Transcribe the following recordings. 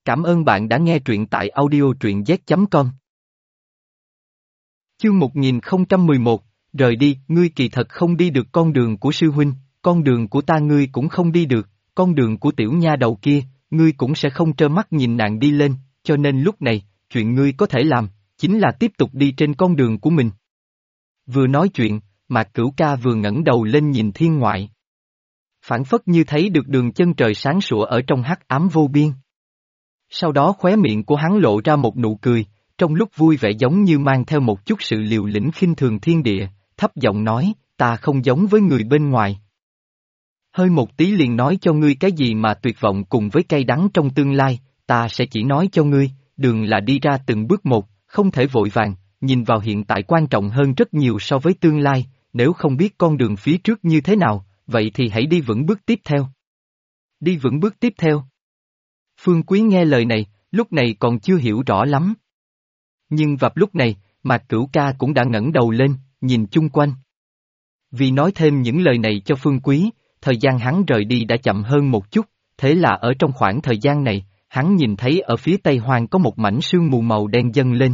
Cảm ơn bạn đã nghe truyện tại audio truyện z.com. Chương 1011, rời đi, ngươi kỳ thật không đi được con đường của sư huynh, con đường của ta ngươi cũng không đi được, con đường của tiểu nha đầu kia, ngươi cũng sẽ không trơ mắt nhìn nàng đi lên, cho nên lúc này, chuyện ngươi có thể làm, chính là tiếp tục đi trên con đường của mình. Vừa nói chuyện, Mạc Cửu Ca vừa ngẩng đầu lên nhìn thiên ngoại. Phảng phất như thấy được đường chân trời sáng sủa ở trong hắc ám vô biên. Sau đó khóe miệng của hắn lộ ra một nụ cười, trong lúc vui vẻ giống như mang theo một chút sự liều lĩnh khinh thường thiên địa, thấp giọng nói, ta không giống với người bên ngoài. Hơi một tí liền nói cho ngươi cái gì mà tuyệt vọng cùng với cay đắng trong tương lai, ta sẽ chỉ nói cho ngươi, đường là đi ra từng bước một, không thể vội vàng, nhìn vào hiện tại quan trọng hơn rất nhiều so với tương lai, nếu không biết con đường phía trước như thế nào, vậy thì hãy đi vững bước tiếp theo. Đi vững bước tiếp theo. Phương Quý nghe lời này, lúc này còn chưa hiểu rõ lắm. Nhưng vào lúc này, Mạc Cửu Ca cũng đã ngẩng đầu lên, nhìn chung quanh. Vì nói thêm những lời này cho Phương Quý, thời gian hắn rời đi đã chậm hơn một chút, thế là ở trong khoảng thời gian này, hắn nhìn thấy ở phía Tây Hoang có một mảnh sương mù màu đen dâng lên.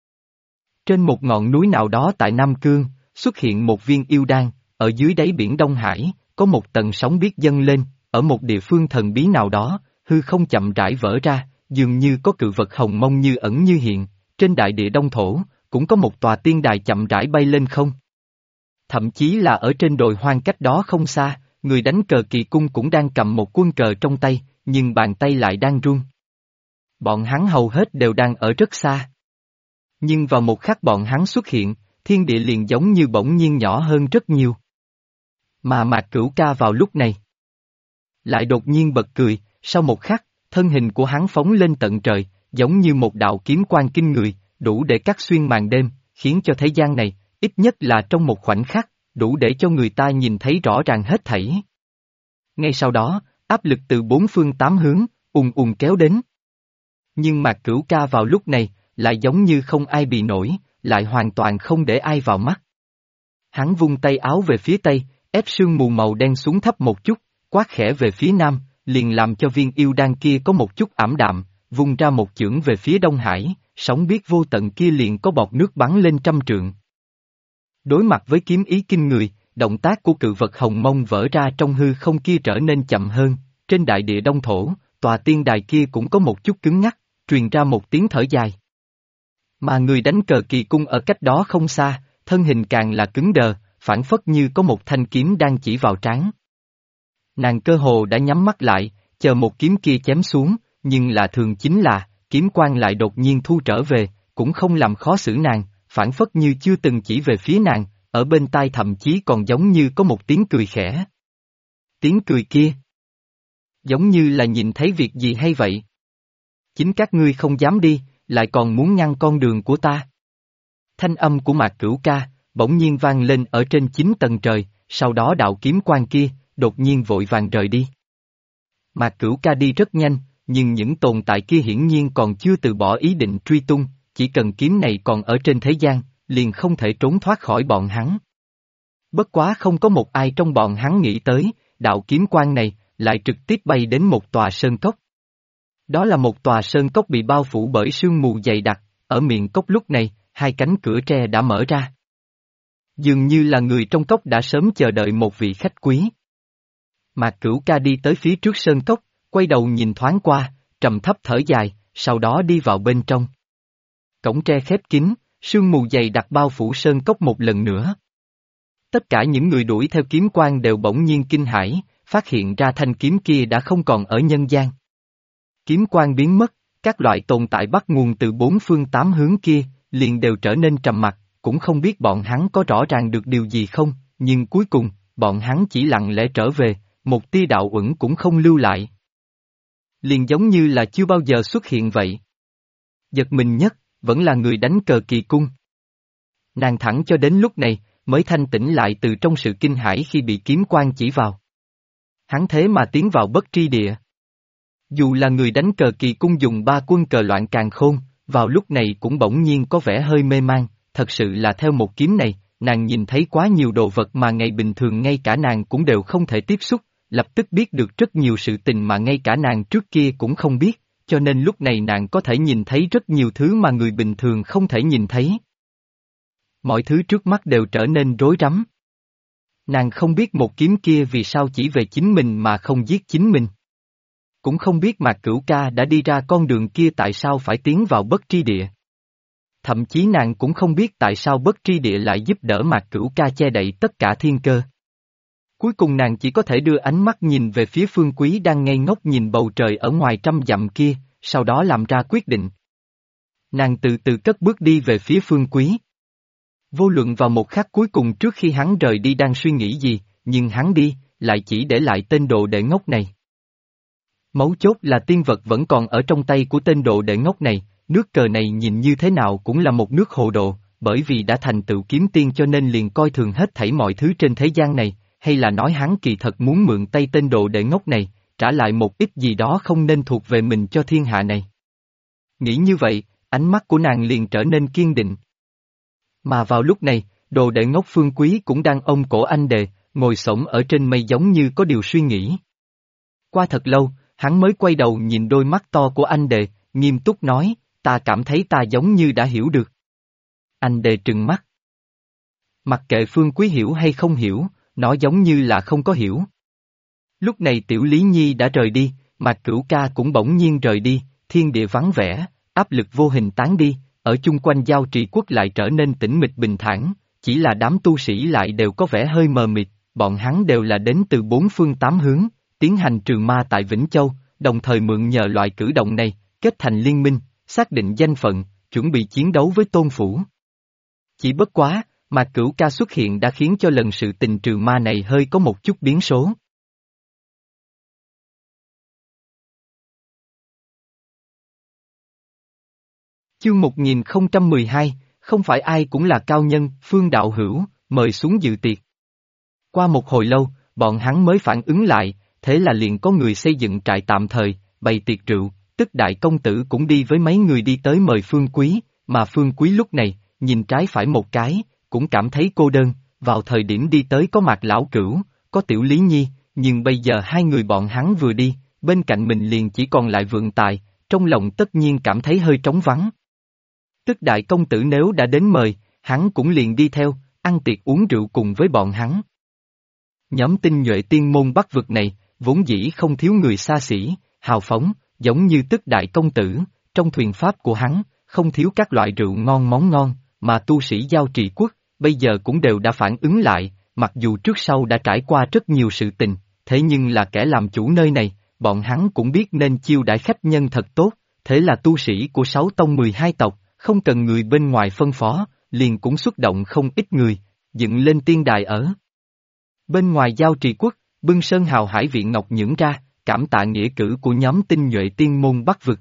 Trên một ngọn núi nào đó tại Nam Cương, xuất hiện một viên yêu đan, ở dưới đáy biển Đông Hải, có một tầng sóng biết dâng lên, ở một địa phương thần bí nào đó, hư không chậm rãi vỡ ra, dường như có cự vật hồng mông như ẩn như hiện, trên đại địa Đông Thổ, cũng có một tòa tiên đài chậm rãi bay lên không. Thậm chí là ở trên đồi hoang cách đó không xa, người đánh cờ kỳ cung cũng đang cầm một quân cờ trong tay, nhưng bàn tay lại đang run. Bọn hắn hầu hết đều đang ở rất xa. Nhưng vào một khắc bọn hắn xuất hiện, thiên địa liền giống như bỗng nhiên nhỏ hơn rất nhiều. Mà Mạc Cửu Ca vào lúc này lại đột nhiên bật cười, sau một khắc, thân hình của hắn phóng lên tận trời, giống như một đạo kiếm quang kinh người, đủ để cắt xuyên màn đêm, khiến cho thế gian này, ít nhất là trong một khoảnh khắc, đủ để cho người ta nhìn thấy rõ ràng hết thảy. Ngay sau đó, áp lực từ bốn phương tám hướng, ùn ùn kéo đến. Nhưng Mạc Cửu Ca vào lúc này, lại giống như không ai bị nổi, lại hoàn toàn không để ai vào mắt. Hắn vung tay áo về phía tây, ép sương mù màu đen xuống thấp một chút, quát khẽ về phía nam, liền làm cho viên yêu đan kia có một chút ảm đạm, vung ra một chưởng về phía Đông Hải, sóng biết vô tận kia liền có bọt nước bắn lên trăm trượng. Đối mặt với kiếm ý kinh người, động tác của cự vật hồng mông vỡ ra trong hư không kia trở nên chậm hơn, trên đại địa Đông Thổ, tòa tiên đài kia cũng có một chút cứng ngắc, truyền ra một tiếng thở dài. Mà người đánh cờ kỳ cung ở cách đó không xa, thân hình càng là cứng đờ, phảng phất như có một thanh kiếm đang chỉ vào trán. Nàng cơ hồ đã nhắm mắt lại, chờ một kiếm kia chém xuống, nhưng lạ thường chính là, kiếm quang lại đột nhiên thu trở về, cũng không làm khó xử nàng, phảng phất như chưa từng chỉ về phía nàng, ở bên tai thậm chí còn giống như có một tiếng cười khẽ. Tiếng cười kia, giống như là nhìn thấy việc gì hay vậy. Chính các ngươi không dám đi, lại còn muốn ngăn con đường của ta. Thanh âm của Mạc Cửu Ca, bỗng nhiên vang lên ở trên 9 tầng trời, sau đó đạo kiếm quang kia, đột nhiên vội vàng rời đi. Mạc Cửu Ca đi rất nhanh, nhưng những tồn tại kia hiển nhiên còn chưa từ bỏ ý định truy tung, chỉ cần kiếm này còn ở trên thế gian, liền không thể trốn thoát khỏi bọn hắn. Bất quá không có một ai trong bọn hắn nghĩ tới, đạo kiếm quang này, lại trực tiếp bay đến một tòa sơn cốc. Đó là một tòa sơn cốc bị bao phủ bởi sương mù dày đặc, ở miệng cốc lúc này, hai cánh cửa tre đã mở ra. Dường như là người trong cốc đã sớm chờ đợi một vị khách quý. Mạc Cửu Ca đi tới phía trước sơn cốc, quay đầu nhìn thoáng qua, trầm thấp thở dài, sau đó đi vào bên trong. Cổng tre khép kín, sương mù dày đặc bao phủ sơn cốc một lần nữa. Tất cả những người đuổi theo kiếm quang đều bỗng nhiên kinh hãi, phát hiện ra thanh kiếm kia đã không còn ở nhân gian. Kiếm quang biến mất, các loại tồn tại bắt nguồn từ bốn phương tám hướng kia, liền đều trở nên trầm mặc, cũng không biết bọn hắn có rõ ràng được điều gì không, nhưng cuối cùng, bọn hắn chỉ lặng lẽ trở về, một tia đạo uẩn cũng không lưu lại. Liền giống như là chưa bao giờ xuất hiện vậy. Giật mình nhất, vẫn là người đánh cờ kỳ cung. Nàng thẳng cho đến lúc này, mới thanh tỉnh lại từ trong sự kinh hãi khi bị kiếm quang chỉ vào. Hắn thế mà tiến vào bất tri địa. Dù là người đánh cờ kỳ cung dùng 3 quân cờ loạn càn khôn, vào lúc này cũng bỗng nhiên có vẻ hơi mê man, thật sự là theo một kiếm này, nàng nhìn thấy quá nhiều đồ vật mà ngày bình thường ngay cả nàng cũng đều không thể tiếp xúc, lập tức biết được rất nhiều sự tình mà ngay cả nàng trước kia cũng không biết, cho nên lúc này nàng có thể nhìn thấy rất nhiều thứ mà người bình thường không thể nhìn thấy. Mọi thứ trước mắt đều trở nên rối rắm. Nàng không biết một kiếm kia vì sao chỉ về chính mình mà không giết chính mình. Cũng không biết Mạc Cửu Ca đã đi ra con đường kia tại sao phải tiến vào bất tri địa. Thậm chí nàng cũng không biết tại sao bất tri địa lại giúp đỡ Mạc Cửu Ca che đậy tất cả thiên cơ. Cuối cùng nàng chỉ có thể đưa ánh mắt nhìn về phía Phương Quý đang ngây ngốc nhìn bầu trời ở ngoài trăm dặm kia, sau đó làm ra quyết định. Nàng từ từ cất bước đi về phía Phương Quý. Vô luận vào một khắc cuối cùng trước khi hắn rời đi đang suy nghĩ gì, nhưng hắn đi, lại chỉ để lại tên đồ đệ ngốc này. Mấu chốt là tiên vật vẫn còn ở trong tay của tên đồ đệ ngốc này, nước cờ này nhìn như thế nào cũng là một nước hồ đồ, bởi vì đã thành tựu kiếm tiên cho nên liền coi thường hết thảy mọi thứ trên thế gian này, hay là nói hắn kỳ thật muốn mượn tay tên đồ đệ ngốc này, trả lại một ít gì đó không nên thuộc về mình cho thiên hạ này. Nghĩ như vậy, ánh mắt của nàng liền trở nên kiên định. Mà vào lúc này, đồ đệ ngốc Phương Quý cũng đang ôm cổ anh đệ, ngồi xổm ở trên mây giống như có điều suy nghĩ. Qua thật lâu, hắn mới quay đầu nhìn đôi mắt to của anh đệ, nghiêm túc nói, ta cảm thấy ta giống như đã hiểu được. Anh đệ trừng mắt. Mặc kệ Phương Quý hiểu hay không hiểu, nó giống như là không có hiểu. Lúc này Tiểu Lý Nhi đã rời đi, Mạc Cửu Ca cũng bỗng nhiên rời đi, thiên địa vắng vẻ, áp lực vô hình tán đi, ở chung quanh Giao Trì Quốc lại trở nên tĩnh mịch bình thản, chỉ là đám tu sĩ lại đều có vẻ hơi mờ mịt, bọn hắn đều là đến từ bốn phương tám hướng, tiến hành trừ ma tại Vĩnh Châu, đồng thời mượn nhờ loại cử động này, kết thành liên minh, xác định danh phận, chuẩn bị chiến đấu với Tôn Phủ. Chỉ bất quá, Mạc Cửu Ca xuất hiện đã khiến cho lần sự tình trừ ma này hơi có một chút biến số. Chương 1012, không phải ai cũng là cao nhân, Phương Đạo Hữu, mời xuống dự tiệc. Qua một hồi lâu, bọn hắn mới phản ứng lại, thế là liền có người xây dựng trại tạm thời, bày tiệc rượu, tức đại công tử cũng đi với mấy người đi tới mời Phương Quý, mà Phương Quý lúc này, nhìn trái phải một cái, cũng cảm thấy cô đơn, vào thời điểm đi tới có Mạc Lão Cửu, có Tiểu Lý Nhi, nhưng bây giờ hai người bọn hắn vừa đi, bên cạnh mình liền chỉ còn lại Vượng Tài, trong lòng tất nhiên cảm thấy hơi trống vắng. Tức đại công tử nếu đã đến mời, hắn cũng liền đi theo, ăn tiệc uống rượu cùng với bọn hắn. Nhóm tinh nhuệ tiên môn Bắc vực này, vốn dĩ không thiếu người xa xỉ, hào phóng, giống như tức đại công tử, trong thuyền pháp của hắn, không thiếu các loại rượu ngon món ngon, mà tu sĩ Giao Trì Quốc, bây giờ cũng đều đã phản ứng lại, mặc dù trước sau đã trải qua rất nhiều sự tình, thế nhưng là kẻ làm chủ nơi này, bọn hắn cũng biết nên chiêu đãi khách nhân thật tốt, thế là tu sĩ của 6 tông 12 tộc, không cần người bên ngoài phân phó, liền cũng xuất động không ít người, dựng lên tiên đài ở. Bên ngoài Giao Trì Quốc, bưng sơn hào hải viện ngọc nhưỡng ra, cảm tạ nghĩa cử của nhóm tinh nhuệ tiên môn Bắc vực.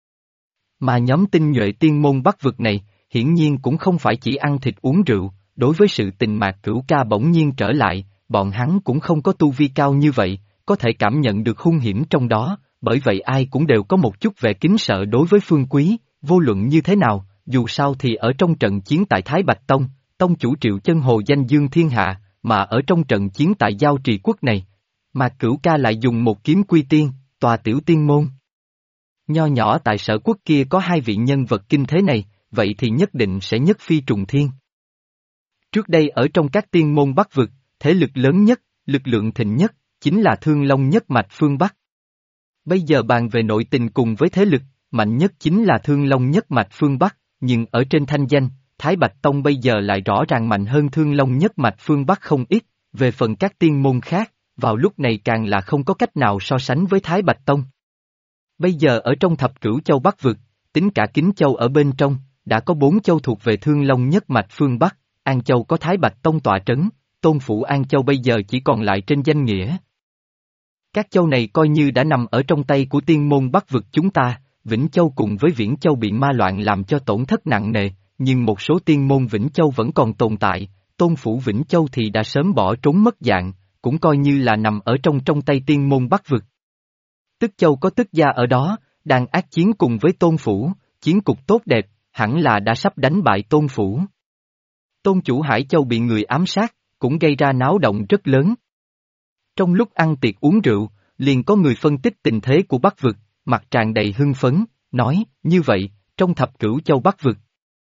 Mà nhóm tinh nhuệ tiên môn Bắc vực này, hiển nhiên cũng không phải chỉ ăn thịt uống rượu, đối với sự tình Mạc Cửu Ca bỗng nhiên trở lại, bọn hắn cũng không có tu vi cao như vậy, có thể cảm nhận được hung hiểm trong đó, bởi vậy ai cũng đều có một chút vẻ kính sợ đối với Phương Quý, vô luận như thế nào, dù sao thì ở trong trận chiến tại Thái Bạch Tông, tông chủ Triệu Chân Hồ danh dương thiên hạ, mà ở trong trận chiến tại Giao Trì Quốc này, Mạc Cửu Ca lại dùng một kiếm quy tiên, tòa tiểu tiên môn. Nho nhỏ tại Sở Quốc kia có hai vị nhân vật kinh thế này, vậy thì nhất định sẽ nhất phi trùng thiên. Trước đây ở trong các tiên môn Bắc vực, thế lực lớn nhất, lực lượng thịnh nhất, chính là Thương Long nhất mạch phương Bắc. Bây giờ bàn về nội tình cùng với thế lực, mạnh nhất chính là Thương Long nhất mạch phương Bắc, nhưng ở trên thanh danh, Thái Bạch Tông bây giờ lại rõ ràng mạnh hơn Thương Long nhất mạch phương Bắc không ít, về phần các tiên môn khác, vào lúc này càng là không có cách nào so sánh với Thái Bạch Tông. Bây giờ ở trong thập cửu châu Bắc vực, tính cả Kính Châu ở bên trong, đã có 4 châu thuộc về Thương Long nhất mạch phương Bắc, An Châu có Thái Bạch Tông tọa trấn, Tôn Phủ An Châu bây giờ chỉ còn lại trên danh nghĩa. Các châu này coi như đã nằm ở trong tay của tiên môn Bắc vực chúng ta, Vĩnh Châu cùng với Viễn Châu bị ma loạn làm cho tổn thất nặng nề, nhưng một số tiên môn Vĩnh Châu vẫn còn tồn tại, Tôn Phủ Vĩnh Châu thì đã sớm bỏ trốn mất dạng, cũng coi như là nằm ở trong tay tiên môn Bắc vực. Tức Châu có Tức gia ở đó, đang ác chiến cùng với Tôn Phủ, chiến cục tốt đẹp, hẳn là đã sắp đánh bại Tôn Phủ. Tôn chủ Hải Châu bị người ám sát, cũng gây ra náo động rất lớn. Trong lúc ăn tiệc uống rượu, liền có người phân tích tình thế của Bắc vực, mặt tràn đầy hưng phấn, nói, như vậy, trong thập cửu châu Bắc vực.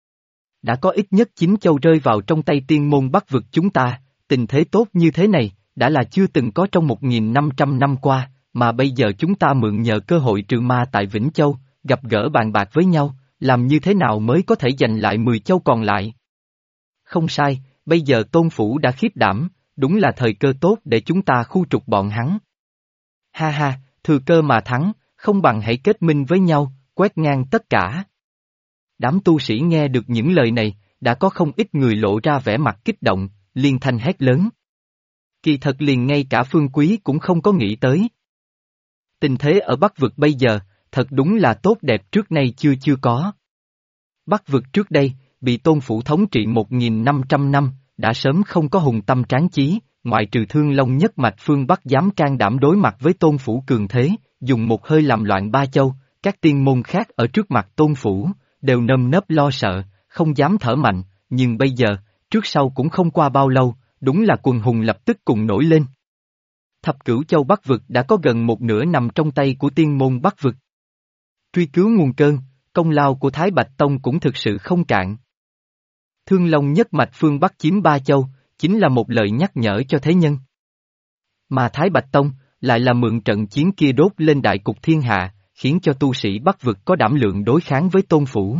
Đã có ít nhất 9 châu rơi vào trong tay tiên môn Bắc vực chúng ta, tình thế tốt như thế này, đã là chưa từng có trong 1.500 năm qua, mà bây giờ chúng ta mượn nhờ cơ hội trừ ma tại Vĩnh Châu, gặp gỡ bàn bạc với nhau, làm như thế nào mới có thể giành lại 10 châu còn lại. Không sai, bây giờ Tôn Phủ đã khiếp đảm, đúng là thời cơ tốt để chúng ta khu trục bọn hắn. Ha ha, thừa cơ mà thắng, không bằng hãy kết minh với nhau, quét ngang tất cả. Đám tu sĩ nghe được những lời này, đã có không ít người lộ ra vẻ mặt kích động, liên thanh hét lớn. Kỳ thật liền ngay cả Phương Quý cũng không có nghĩ tới. Tình thế ở Bắc vực bây giờ, thật đúng là tốt đẹp trước nay chưa có. Bắc vực trước đây, bị Tôn Phủ thống trị 1.500 năm, đã sớm không có hùng tâm tráng chí, ngoại trừ Thương Long nhất mạch phương Bắc dám can đảm đối mặt với Tôn Phủ cường thế, dùng một hơi làm loạn ba châu, các tiên môn khác ở trước mặt Tôn Phủ, đều nơm nớp lo sợ, không dám thở mạnh, nhưng bây giờ, trước sau cũng không qua bao lâu, đúng là quần hùng lập tức cùng nổi lên. Thập cửu châu Bắc vực đã có gần một nửa nằm trong tay của tiên môn Bắc vực. Truy cứu nguồn cơn, công lao của Thái Bạch Tông cũng thực sự không cạn. Thương Long nhất mạch phương Bắc chiếm ba châu, chính là một lời nhắc nhở cho thế nhân. Mà Thái Bạch Tông, lại là mượn trận chiến kia đốt lên đại cục thiên hạ, khiến cho tu sĩ Bắc vực có đảm lượng đối kháng với Tôn Phủ.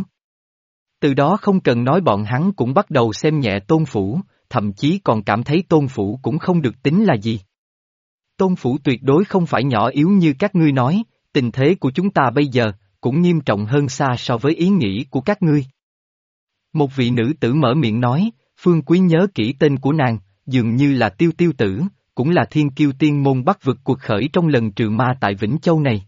Từ đó không cần nói bọn hắn cũng bắt đầu xem nhẹ Tôn Phủ, thậm chí còn cảm thấy Tôn Phủ cũng không được tính là gì. Tôn Phủ tuyệt đối không phải nhỏ yếu như các ngươi nói, tình thế của chúng ta bây giờ, cũng nghiêm trọng hơn xa so với ý nghĩ của các ngươi. Một vị nữ tử mở miệng nói, Phương Quý nhớ kỹ tên của nàng, dường như là Tiêu Tiêu Tử, cũng là thiên kiêu tiên môn Bắc vực cuộc khởi trong lần trừ ma tại Vĩnh Châu này.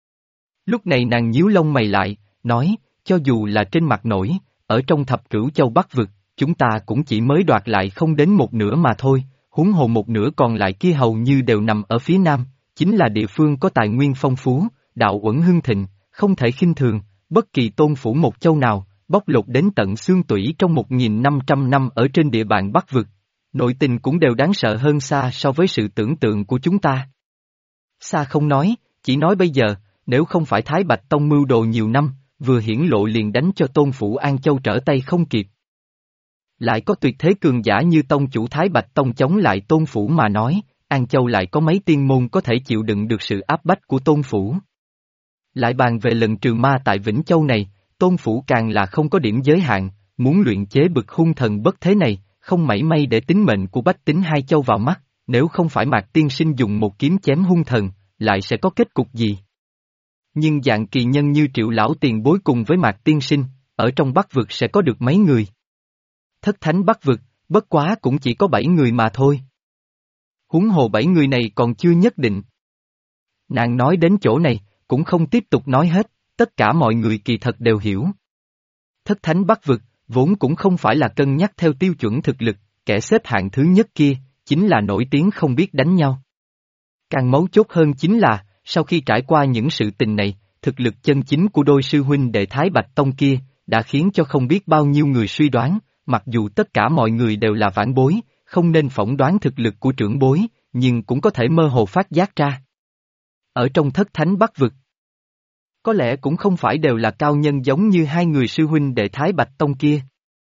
Lúc này nàng nhíu lông mày lại, nói, cho dù là trên mặt nổi, ở trong thập cửu châu Bắc vực, chúng ta cũng chỉ mới đoạt lại không đến một nửa mà thôi, huống hồ một nửa còn lại kia hầu như đều nằm ở phía nam, chính là địa phương có tài nguyên phong phú, đạo uẩn hưng thịnh, không thể khinh thường, bất kỳ Tôn Phủ một châu nào, bóc lột đến tận xương tủy trong 1.500 năm ở trên địa bàn Bắc vực, nội tình cũng đều đáng sợ hơn xa so với sự tưởng tượng của chúng ta. Xa không nói, chỉ nói bây giờ, nếu không phải Thái Bạch Tông mưu đồ nhiều năm, vừa hiển lộ liền đánh cho Tôn Phủ An Châu trở tay không kịp. Lại có tuyệt thế cường giả như Tông chủ Thái Bạch Tông chống lại Tôn Phủ mà nói, An Châu lại có mấy tiên môn có thể chịu đựng được sự áp bách của Tôn Phủ. Lại bàn về lần trừ ma tại Vĩnh Châu này, Tôn Phủ càng là không có điểm giới hạn, muốn luyện chế bực hung thần bất thế này, không mảy may để tính mệnh của bách tính hai châu vào mắt, nếu không phải Mạc Tiên Sinh dùng một kiếm chém hung thần, lại sẽ có kết cục gì? Nhưng dạng kỳ nhân như Triệu lão tiền bối cùng với Mạc Tiên Sinh, ở trong Bắc vực sẽ có được mấy người? Thất thánh Bắc vực, bất quá cũng chỉ có 7 người mà thôi. Huống hồ 7 người này còn chưa nhất định. Nàng nói đến chỗ này, cũng không tiếp tục nói hết, tất cả mọi người kỳ thật đều hiểu. Thất thánh Bắc vực, vốn cũng không phải là cân nhắc theo tiêu chuẩn thực lực, kẻ xếp hạng thứ nhất kia, chính là nổi tiếng không biết đánh nhau. Càng mấu chốt hơn chính là, sau khi trải qua những sự tình này, thực lực chân chính của đôi sư huynh đệ Thái Bạch Tông kia, đã khiến cho không biết bao nhiêu người suy đoán, mặc dù tất cả mọi người đều là vãn bối, không nên phỏng đoán thực lực của trưởng bối, nhưng cũng có thể mơ hồ phát giác ra. Ở trong thất thánh Bắc vực, có lẽ cũng không phải đều là cao nhân giống như hai người sư huynh đệ Thái Bạch Tông kia.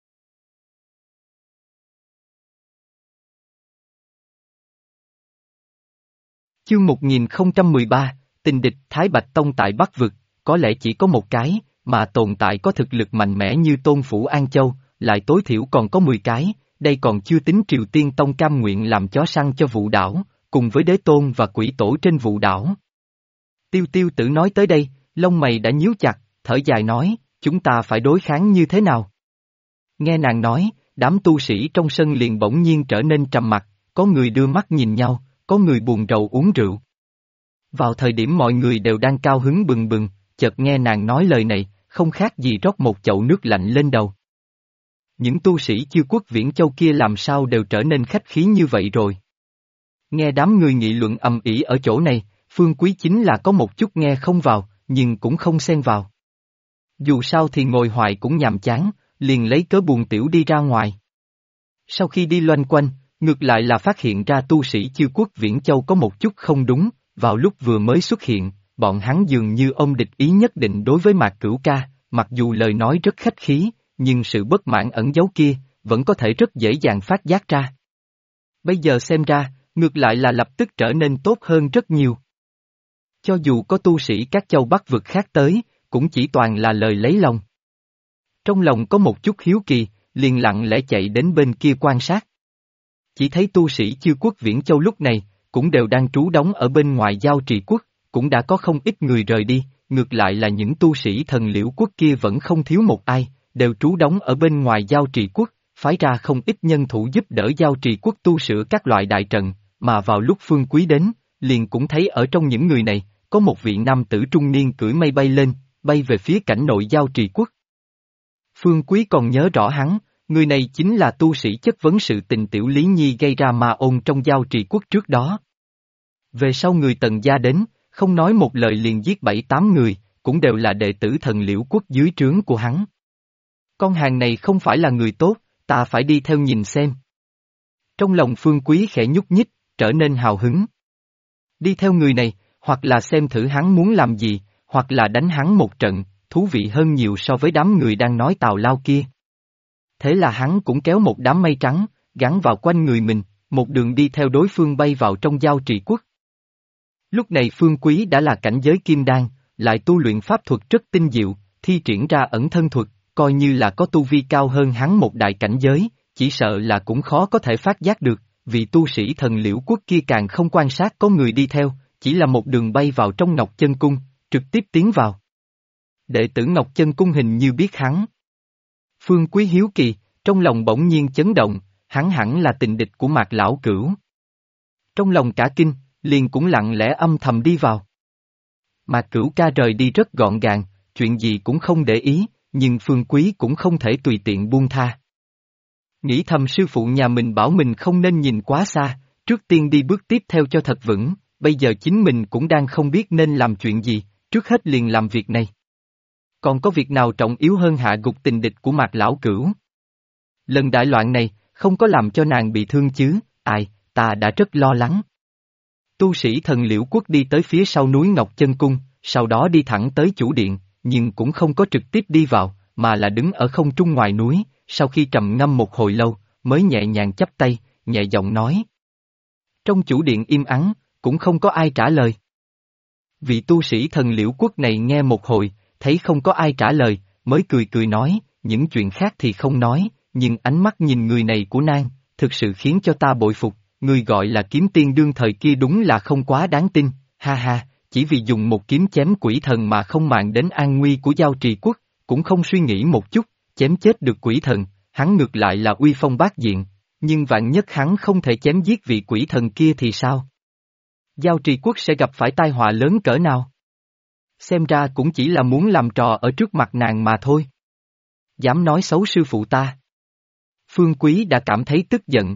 Chương 1013, tình địch Thái Bạch Tông tại Bắc vực, có lẽ chỉ có một cái, mà tồn tại có thực lực mạnh mẽ như Tôn Phủ An Châu, lại tối thiểu còn có 10 cái, đây còn chưa tính Triều Tiên Tông cam nguyện làm chó săn cho Vũ Đảo, cùng với Đế Tôn và Quỷ Tổ trên Vũ Đảo. Tiêu Tiêu Tử nói tới đây, lông mày đã nhíu chặt, thở dài nói, chúng ta phải đối kháng như thế nào? Nghe nàng nói, đám tu sĩ trong sân liền bỗng nhiên trở nên trầm mặc, có người đưa mắt nhìn nhau, có người buồn rầu uống rượu. Vào thời điểm mọi người đều đang cao hứng bừng bừng, chợt nghe nàng nói lời này, không khác gì rót một chậu nước lạnh lên đầu. Những tu sĩ Chiêu Quốc Viễn Châu kia làm sao đều trở nên khách khí như vậy rồi? Nghe đám người nghị luận ầm ĩ ở chỗ này, Phương Quý chính là có một chút nghe không vào, nhưng cũng không xen vào. Dù sao thì ngồi hoài cũng nhàm chán, liền lấy cớ buồn tiểu đi ra ngoài. Sau khi đi loanh quanh, ngược lại là phát hiện ra tu sĩ Chiêu Quốc Viễn Châu có một chút không đúng, vào lúc vừa mới xuất hiện, bọn hắn dường như ôm địch ý nhất định đối với Mạc Cửu ca, mặc dù lời nói rất khách khí, nhưng sự bất mãn ẩn giấu kia, vẫn có thể rất dễ dàng phát giác ra. Bây giờ xem ra, ngược lại là lập tức trở nên tốt hơn rất nhiều. Cho dù có tu sĩ các châu Bắc vực khác tới, cũng chỉ toàn là lời lấy lòng. Trong lòng có một chút hiếu kỳ, liền lặng lẽ chạy đến bên kia quan sát. Chỉ thấy tu sĩ Chư quốc Viễn Châu lúc này, cũng đều đang trú đóng ở bên ngoài Giao Trì quốc, cũng đã có không ít người rời đi, ngược lại là những tu sĩ thần liễu quốc kia vẫn không thiếu một ai, đều trú đóng ở bên ngoài Giao Trì quốc, phái ra không ít nhân thủ giúp đỡ Giao Trì quốc tu sửa các loại đại trận, mà vào lúc Phương Quý đến, liền cũng thấy ở trong những người này, có một vị nam tử trung niên cưỡi mây bay lên, bay về phía cảnh nội Giao Trì quốc. Phương Quý còn nhớ rõ hắn, người này chính là tu sĩ chất vấn sự tình Tiểu Lý Nhi gây ra ma ôn trong Giao Trì quốc trước đó. Về sau người Tần gia đến, không nói một lời liền giết 7-8 người, cũng đều là đệ tử thần liễu quốc dưới trướng của hắn. Con hàng này không phải là người tốt, ta phải đi theo nhìn xem. Trong lòng Phương Quý khẽ nhúc nhích, trở nên hào hứng. Đi theo người này, hoặc là xem thử hắn muốn làm gì, hoặc là đánh hắn một trận, thú vị hơn nhiều so với đám người đang nói tào lao kia. Thế là hắn cũng kéo một đám mây trắng, gắn vào quanh người mình, một đường đi theo đối phương bay vào trong Giao Trì quốc. Lúc này Phương Quý đã là cảnh giới kim đan, lại tu luyện pháp thuật rất tinh diệu, thi triển ra ẩn thân thuật, coi như là có tu vi cao hơn hắn một đại cảnh giới, chỉ sợ là cũng khó có thể phát giác được, vì tu sĩ thần liễu quốc kia càng không quan sát có người đi theo, chỉ là một đường bay vào trong Ngọc Chân Cung, trực tiếp tiến vào. Đệ tử Ngọc Chân Cung hình như biết hắn. Phương Quý hiếu kỳ, trong lòng bỗng nhiên chấn động, hắn hẳn là tình địch của Mạc Lão Cửu. Trong lòng cả kinh, liền cũng lặng lẽ âm thầm đi vào. Mạc Cửu ca rời đi rất gọn gàng, chuyện gì cũng không để ý, nhưng Phương Quý cũng không thể tùy tiện buông tha. Nghĩ thầm sư phụ nhà mình bảo mình không nên nhìn quá xa, trước tiên đi bước tiếp theo cho thật vững, bây giờ chính mình cũng đang không biết nên làm chuyện gì, trước hết liền làm việc này. Còn có việc nào trọng yếu hơn hạ gục tình địch của Mạc Lão Cửu? Lần đại loạn này, không có làm cho nàng bị thương chứ, ai, ta đã rất lo lắng. Tu sĩ thần liễu quốc đi tới phía sau núi Ngọc Chân Cung, sau đó đi thẳng tới chủ điện, nhưng cũng không có trực tiếp đi vào, mà là đứng ở không trung ngoài núi, sau khi trầm ngâm một hồi lâu, mới nhẹ nhàng chắp tay, nhẹ giọng nói. Trong chủ điện im ắng, cũng không có ai trả lời. Vị tu sĩ thần liễu quốc này nghe một hồi, thấy không có ai trả lời, mới cười cười nói, những chuyện khác thì không nói, nhưng ánh mắt nhìn người này của nàng, thực sự khiến cho ta bội phục, người gọi là kiếm tiên đương thời kia đúng là không quá đáng tin, ha ha, chỉ vì dùng một kiếm chém quỷ thần mà không màng đến an nguy của Giao Trì quốc, cũng không suy nghĩ một chút, chém chết được quỷ thần, hắn ngược lại là uy phong bát diện, nhưng vạn nhất hắn không thể chém giết vị quỷ thần kia thì sao? Giao Trì quốc sẽ gặp phải tai họa lớn cỡ nào? Xem ra cũng chỉ là muốn làm trò ở trước mặt nàng mà thôi. Dám nói xấu sư phụ ta. Phương Quý đã cảm thấy tức giận.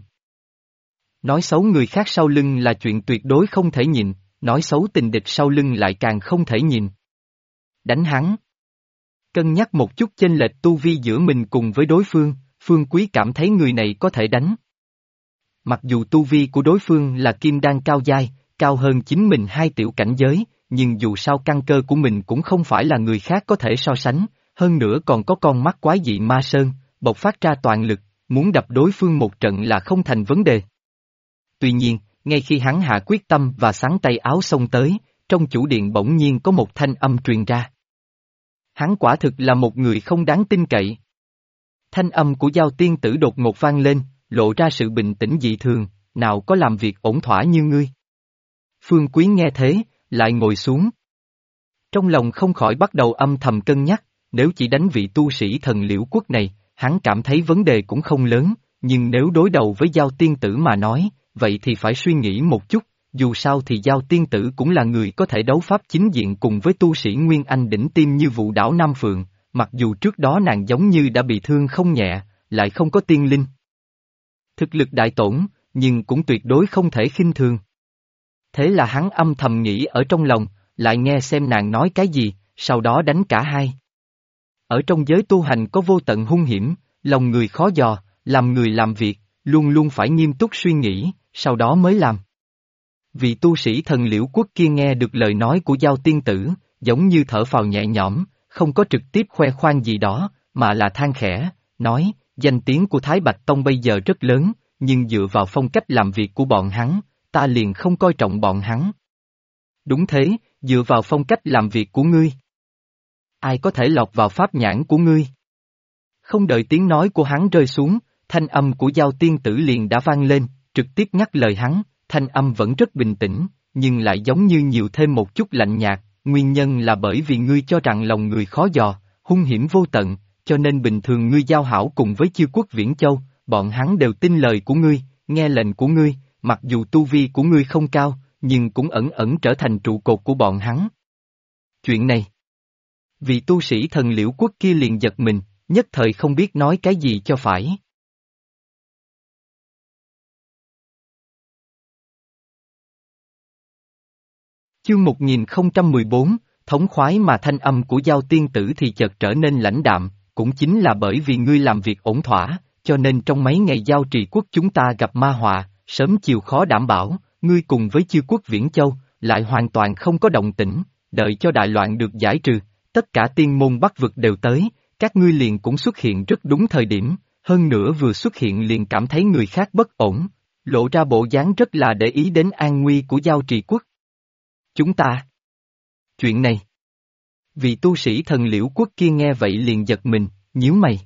Nói xấu người khác sau lưng là chuyện tuyệt đối không thể nhìn, nói xấu tình địch sau lưng lại càng không thể nhìn. Đánh hắn. Cân nhắc một chút chênh lệch tu vi giữa mình cùng với đối phương, Phương Quý cảm thấy người này có thể đánh. Mặc dù tu vi của đối phương là kim đan cao giai, cao hơn chính mình 2 tiểu cảnh giới, nhưng dù sao căn cơ của mình cũng không phải là người khác có thể so sánh, hơn nữa còn có con mắt quái dị ma sơn, bộc phát ra toàn lực, muốn đập đối phương một trận là không thành vấn đề. Tuy nhiên, ngay khi hắn hạ quyết tâm và xắn tay áo xông tới, trong chủ điện bỗng nhiên có một thanh âm truyền ra. Hắn quả thực là một người không đáng tin cậy. Thanh âm của Giao tiên tử đột ngột vang lên, lộ ra sự bình tĩnh dị thường, nào có làm việc ổn thỏa như ngươi. Phương Quý nghe thế, lại ngồi xuống. Trong lòng không khỏi bắt đầu âm thầm cân nhắc, nếu chỉ đánh vị tu sĩ thần liễu quốc này, hắn cảm thấy vấn đề cũng không lớn, nhưng nếu đối đầu với Giao tiên tử mà nói, vậy thì phải suy nghĩ một chút, dù sao thì Giao tiên tử cũng là người có thể đấu pháp chính diện cùng với tu sĩ Nguyên Anh đỉnh tim như Vũ Đảo Nam Phượng, mặc dù trước đó nàng giống như đã bị thương không nhẹ, lại không có tiên linh. Thực lực đại tổn, nhưng cũng tuyệt đối không thể khinh thường. Thế là hắn âm thầm nghĩ ở trong lòng, lại nghe xem nàng nói cái gì, sau đó đánh cả hai. Ở trong giới tu hành có vô tận hung hiểm, lòng người khó dò, làm người làm việc, luôn luôn phải nghiêm túc suy nghĩ, sau đó mới làm. Vị tu sĩ thần Liễu Quốc kia nghe được lời nói của Giao tiên tử, giống như thở phào nhẹ nhõm, không có trực tiếp khoe khoang gì đó, mà là than khẽ, nói, danh tiếng của Thái Bạch Tông bây giờ rất lớn, nhưng dựa vào phong cách làm việc của bọn hắn, ta liền không coi trọng bọn hắn. Đúng thế, dựa vào phong cách làm việc của ngươi. Ai có thể lọt vào pháp nhãn của ngươi? Không đợi tiếng nói của hắn rơi xuống, thanh âm của Giao tiên tử liền đã vang lên, trực tiếp ngắt lời hắn, thanh âm vẫn rất bình tĩnh, nhưng lại giống như nhiều thêm một chút lạnh nhạt, nguyên nhân là bởi vì ngươi cho rằng lòng người khó dò, hung hiểm vô tận, cho nên bình thường ngươi giao hảo cùng với chư quốc Viễn Châu, bọn hắn đều tin lời của ngươi, nghe lệnh của ngươi, mặc dù tu vi của ngươi không cao, nhưng cũng ẩn ẩn trở thành trụ cột của bọn hắn. Chuyện này, vị tu sĩ thần Liễu Quốc kia liền giật mình, nhất thời không biết nói cái gì cho phải. Chương 1014, thống khoái mà thanh âm của Giao tiên tử thì chợt trở nên lãnh đạm, cũng chính là bởi vì ngươi làm việc ổn thỏa, cho nên trong mấy ngày Giao Trì Quốc chúng ta gặp ma họa, sớm chiều khó đảm bảo, ngươi cùng với chư quốc Viễn Châu, lại hoàn toàn không có động tĩnh, đợi cho đại loạn được giải trừ, tất cả tiên môn Bắc vực đều tới, các ngươi liền cũng xuất hiện rất đúng thời điểm, hơn nữa vừa xuất hiện liền cảm thấy người khác bất ổn, lộ ra bộ dáng rất là để ý đến an nguy của Giao Trì Quốc. Chúng ta. Chuyện này. Vị tu sĩ thần Liễu Quốc kia nghe vậy liền giật mình, nhíu mày.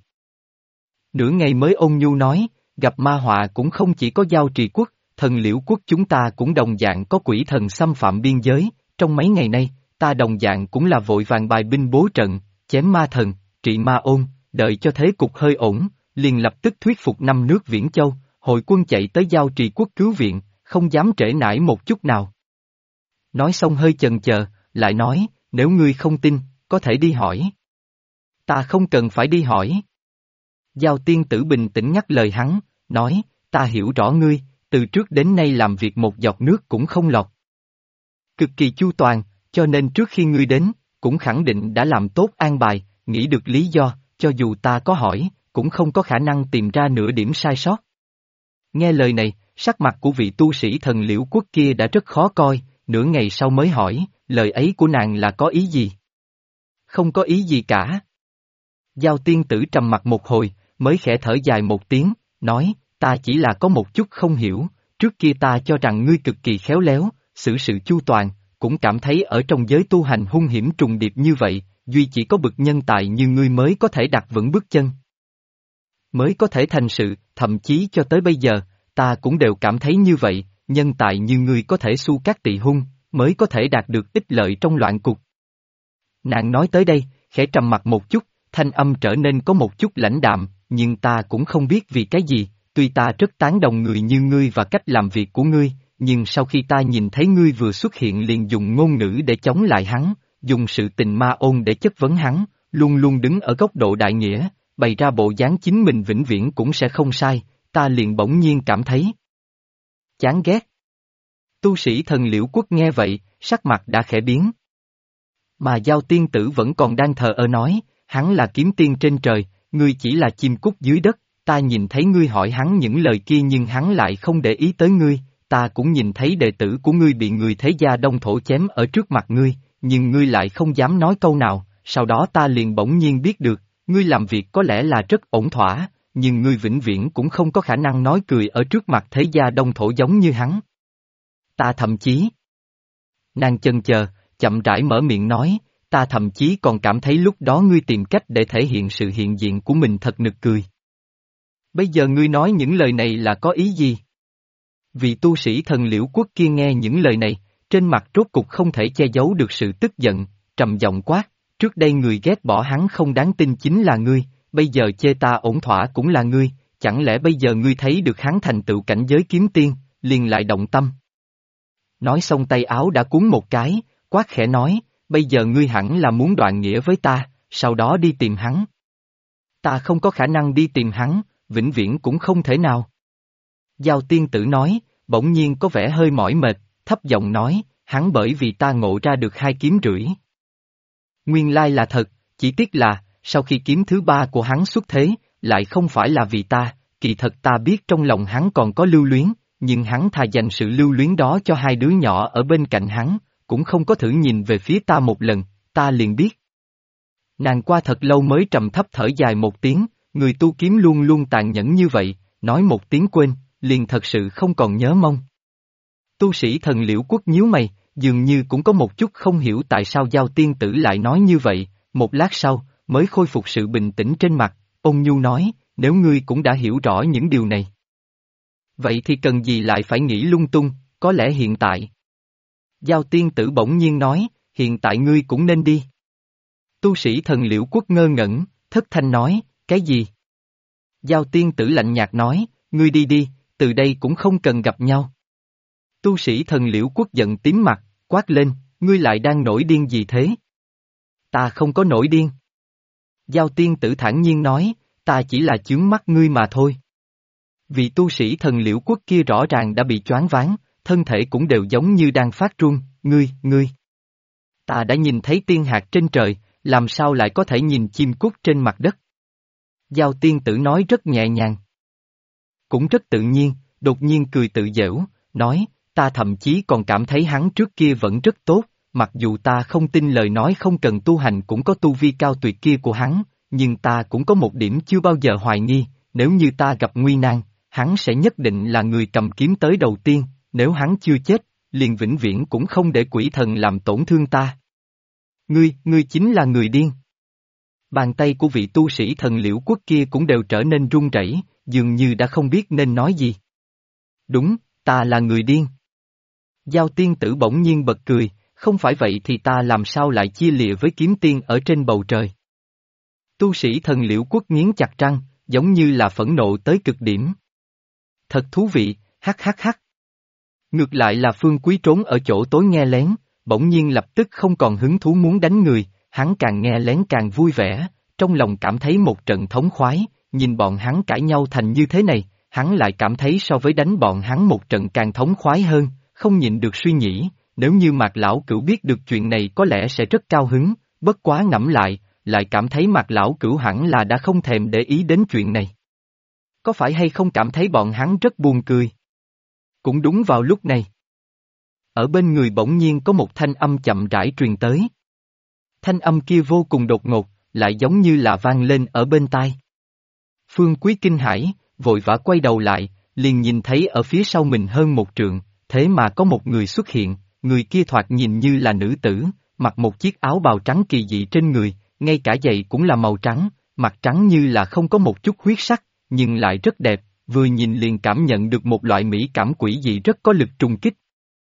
Nửa ngày mới ôn nhu nói, gặp ma họa cũng không chỉ có Giao Trì Quốc, thần Liễu Quốc chúng ta cũng đồng dạng có quỷ thần xâm phạm biên giới, trong mấy ngày nay, ta đồng dạng cũng là vội vàng bài binh bố trận, chém ma thần, trị ma ôn, đợi cho thế cục hơi ổn, liền lập tức thuyết phục 5 nước Viễn Châu, hội quân chạy tới Giao Trì Quốc cứu viện, không dám trễ nải một chút nào. Nói xong hơi chần chờ, lại nói, nếu ngươi không tin, có thể đi hỏi. Ta không cần phải đi hỏi. Giao tiên tử bình tĩnh ngắt lời hắn, nói, ta hiểu rõ ngươi, từ trước đến nay làm việc một giọt nước cũng không lọt. Cực kỳ chu toàn, cho nên trước khi ngươi đến, cũng khẳng định đã làm tốt an bài, nghĩ được lý do, cho dù ta có hỏi, cũng không có khả năng tìm ra nửa điểm sai sót. Nghe lời này, sắc mặt của vị tu sĩ thần Liễu Quốc kia đã rất khó coi, nửa ngày sau mới hỏi, lời ấy của nàng là có ý gì? Không có ý gì cả. Giao tiên tử trầm mặt một hồi, mới khẽ thở dài một tiếng, nói, ta chỉ là có một chút không hiểu, trước kia ta cho rằng ngươi cực kỳ khéo léo, xử sự chu toàn, cũng cảm thấy ở trong giới tu hành hung hiểm trùng điệp như vậy, duy chỉ có bậc nhân tài như ngươi mới có thể đặt vững bước chân. Mới có thể thành sự, thậm chí cho tới bây giờ, ta cũng đều cảm thấy như vậy, nhân tài như ngươi có thể xu các tỳ hung, mới có thể đạt được ích lợi trong loạn cục. Nàng nói tới đây, khẽ trầm mặt một chút, thanh âm trở nên có một chút lãnh đạm, nhưng ta cũng không biết vì cái gì, tuy ta rất tán đồng người như ngươi và cách làm việc của ngươi, nhưng sau khi ta nhìn thấy ngươi vừa xuất hiện liền dùng ngôn ngữ để chống lại hắn, dùng sự tình ma ôn để chất vấn hắn, luôn luôn đứng ở góc độ đại nghĩa, bày ra bộ dáng chính mình vĩnh viễn cũng sẽ không sai, ta liền bỗng nhiên cảm thấy chán ghét. Tu sĩ thần Liễu Quốc nghe vậy, sắc mặt đã khẽ biến. Mà Giao tiên tử vẫn còn đang thờ ơ nói, hắn là kiếm tiên trên trời, ngươi chỉ là chim cút dưới đất, ta nhìn thấy ngươi hỏi hắn những lời kia nhưng hắn lại không để ý tới ngươi, ta cũng nhìn thấy đệ tử của ngươi bị người thế gia đông thổ chém ở trước mặt ngươi, nhưng ngươi lại không dám nói câu nào, sau đó ta liền bỗng nhiên biết được, ngươi làm việc có lẽ là rất ổn thỏa, nhưng ngươi vĩnh viễn cũng không có khả năng nói cười ở trước mặt thế gia đông thổ giống như hắn. Ta thậm chí. Nàng chần chờ, chậm rãi mở miệng nói, ta thậm chí còn cảm thấy lúc đó ngươi tìm cách để thể hiện sự hiện diện của mình thật nực cười. Bây giờ ngươi nói những lời này là có ý gì? Vị tu sĩ thần Liễu Quốc kia nghe những lời này, trên mặt rốt cục không thể che giấu được sự tức giận, trầm giọng quát, trước đây người ghét bỏ hắn không đáng tin chính là ngươi, bây giờ chê ta ổn thỏa cũng là ngươi, chẳng lẽ bây giờ ngươi thấy được hắn thành tựu cảnh giới kiếm tiên, liền lại động tâm. Nói xong tay áo đã cuốn một cái, quát khẽ nói, bây giờ ngươi hẳn là muốn đoạn nghĩa với ta, sau đó đi tìm hắn. Ta không có khả năng đi tìm hắn, vĩnh viễn cũng không thể nào. Giao tiên tử nói, bỗng nhiên có vẻ hơi mỏi mệt, thấp giọng nói, hắn bởi vì ta ngộ ra được 2 kiếm rưỡi. Nguyên lai là thật, chỉ tiếc là, sau khi kiếm thứ 3 của hắn xuất thế, lại không phải là vì ta, kỳ thật ta biết trong lòng hắn còn có lưu luyến, nhưng hắn thà dành sự lưu luyến đó cho hai đứa nhỏ ở bên cạnh hắn, cũng không có thử nhìn về phía ta một lần, ta liền biết. Nàng qua thật lâu mới trầm thấp thở dài một tiếng, người tu kiếm luôn luôn tàn nhẫn như vậy, nói một tiếng quên, liền thật sự không còn nhớ mong. Tu sĩ thần Liễu Quốc nhíu mày, dường như cũng có một chút không hiểu tại sao Giao tiên tử lại nói như vậy, một lát sau, mới khôi phục sự bình tĩnh trên mặt, ôn nhu nói, nếu ngươi cũng đã hiểu rõ những điều này. Vậy thì cần gì lại phải nghĩ lung tung, có lẽ hiện tại. Giao tiên tử bỗng nhiên nói, hiện tại ngươi cũng nên đi. Tu sĩ thần Liễu Quốc ngơ ngẩn, thất thanh nói, cái gì? Giao tiên tử lạnh nhạt nói, ngươi đi đi, từ đây cũng không cần gặp nhau. Tu sĩ thần Liễu Quốc giận tím mặt, quát lên, ngươi lại đang nổi điên gì thế? Ta không có nổi điên. Giao tiên tử thản nhiên nói, ta chỉ là chướng mắt ngươi mà thôi. Vị tu sĩ thần Liễu Quốc kia rõ ràng đã bị choáng váng, thân thể cũng đều giống như đang phát run, ngươi. Ta đã nhìn thấy tiên hạt trên trời, làm sao lại có thể nhìn chim cút trên mặt đất? Giao tiên tử nói rất nhẹ nhàng. Cũng rất tự nhiên, đột nhiên cười tự giễu, nói, ta thậm chí còn cảm thấy hắn trước kia vẫn rất tốt, mặc dù ta không tin lời nói không cần tu hành cũng có tu vi cao tuyệt kia của hắn, nhưng ta cũng có một điểm chưa bao giờ hoài nghi, nếu như ta gặp nguy nan, hắn sẽ nhất định là người cầm kiếm tới đầu tiên, nếu hắn chưa chết, liền vĩnh viễn cũng không để quỷ thần làm tổn thương ta. Ngươi chính là người điên. Bàn tay của vị tu sĩ thần Liễu Quốc kia cũng đều trở nên run rẩy, dường như đã không biết nên nói gì. Đúng, ta là người điên. Giao tiên tử bỗng nhiên bật cười, không phải vậy thì ta làm sao lại chia lìa với kiếm tiên ở trên bầu trời. Tu sĩ thần Liễu Quốc nghiến chặt răng, giống như là phẫn nộ tới cực điểm. Thật thú vị, hắc. Ngược lại là Phương Quý trốn ở chỗ tối nghe lén, bỗng nhiên lập tức không còn hứng thú muốn đánh người, hắn càng nghe lén càng vui vẻ, trong lòng cảm thấy một trận thống khoái, nhìn bọn hắn cãi nhau thành như thế này, hắn lại cảm thấy so với đánh bọn hắn một trận càng thống khoái hơn, không nhịn được suy nghĩ, nếu như Mạc Lão Cửu biết được chuyện này có lẽ sẽ rất cao hứng, bất quá ngẫm lại cảm thấy Mạc Lão Cửu hẳn là đã không thèm để ý đến chuyện này. Có phải hay không cảm thấy bọn hắn rất buồn cười? Cũng đúng vào lúc này. Ở bên người bỗng nhiên có một thanh âm chậm rãi truyền tới. Thanh âm kia vô cùng đột ngột, lại giống như là vang lên ở bên tai. Phương Quý kinh hãi, vội vã quay đầu lại, liền nhìn thấy ở phía sau mình hơn một trượng, thế mà có một người xuất hiện, người kia thoạt nhìn như là nữ tử, mặc một chiếc áo bào trắng kỳ dị trên người, ngay cả giày cũng là màu trắng, mặt trắng như là không có một chút huyết sắc, nhưng lại rất đẹp, vừa nhìn liền cảm nhận được một loại mỹ cảm quỷ dị rất có lực trùng kích.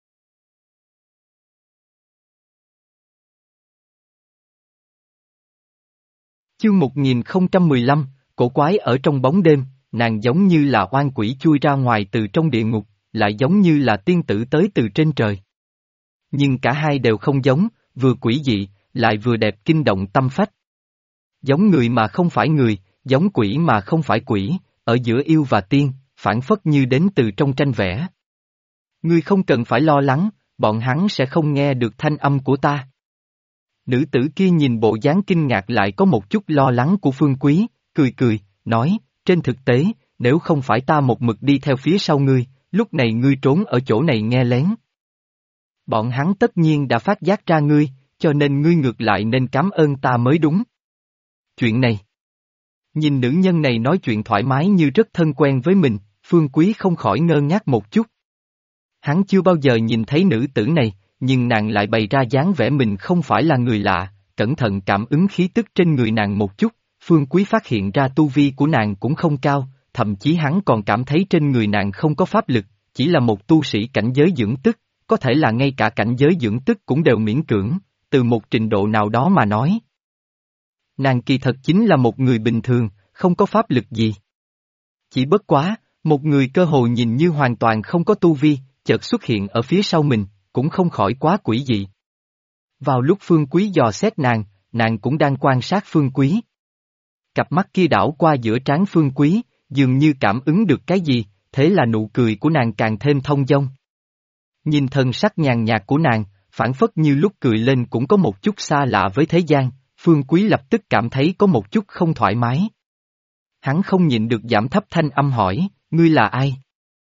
Chương 1015, cổ quái ở trong bóng đêm, nàng giống như là oan quỷ chui ra ngoài từ trong địa ngục, lại giống như là tiên tử tới từ trên trời. Nhưng cả hai đều không giống, vừa quỷ dị, lại vừa đẹp kinh động tâm phách. Giống người mà không phải người, giống quỷ mà không phải quỷ, ở giữa yêu và tiên, phản phất như đến từ trong tranh vẽ. Ngươi không cần phải lo lắng, bọn hắn sẽ không nghe được thanh âm của ta. Nữ tử kia nhìn bộ dáng kinh ngạc lại có một chút lo lắng của Phương Quý, cười, nói, trên thực tế, nếu không phải ta một mực đi theo phía sau ngươi, lúc này ngươi trốn ở chỗ này nghe lén. Bọn hắn tất nhiên đã phát giác ra ngươi, cho nên ngươi ngược lại nên cảm ơn ta mới đúng. Chuyện này. Nhìn nữ nhân này nói chuyện thoải mái như rất thân quen với mình, Phương Quý không khỏi ngơ ngác một chút. Hắn chưa bao giờ nhìn thấy nữ tử này, nhưng nàng lại bày ra dáng vẻ mình không phải là người lạ, cẩn thận cảm ứng khí tức trên người nàng một chút, Phương Quý phát hiện ra tu vi của nàng cũng không cao, thậm chí hắn còn cảm thấy trên người nàng không có pháp lực, chỉ là một tu sĩ cảnh giới dưỡng tức, có thể là ngay cả cảnh giới dưỡng tức cũng đều miễn cưỡng, từ một trình độ nào đó mà nói. Nàng kỳ thật chính là một người bình thường, không có pháp lực gì. Chỉ bất quá, một người cơ hồ nhìn như hoàn toàn không có tu vi, chợt xuất hiện ở phía sau mình, cũng không khỏi quá quỷ dị. Vào lúc Phương Quý dò xét nàng cũng đang quan sát Phương Quý. Cặp mắt kia đảo qua giữa trán Phương Quý, dường như cảm ứng được cái gì, thế là nụ cười của nàng càng thêm thông dong. Nhìn thần sắc nhàn nhạt của nàng, phảng phất như lúc cười lên cũng có một chút xa lạ với thế gian, Phương Quý lập tức cảm thấy có một chút không thoải mái. Hắn không nhịn được giảm thấp thanh âm hỏi, ngươi là ai?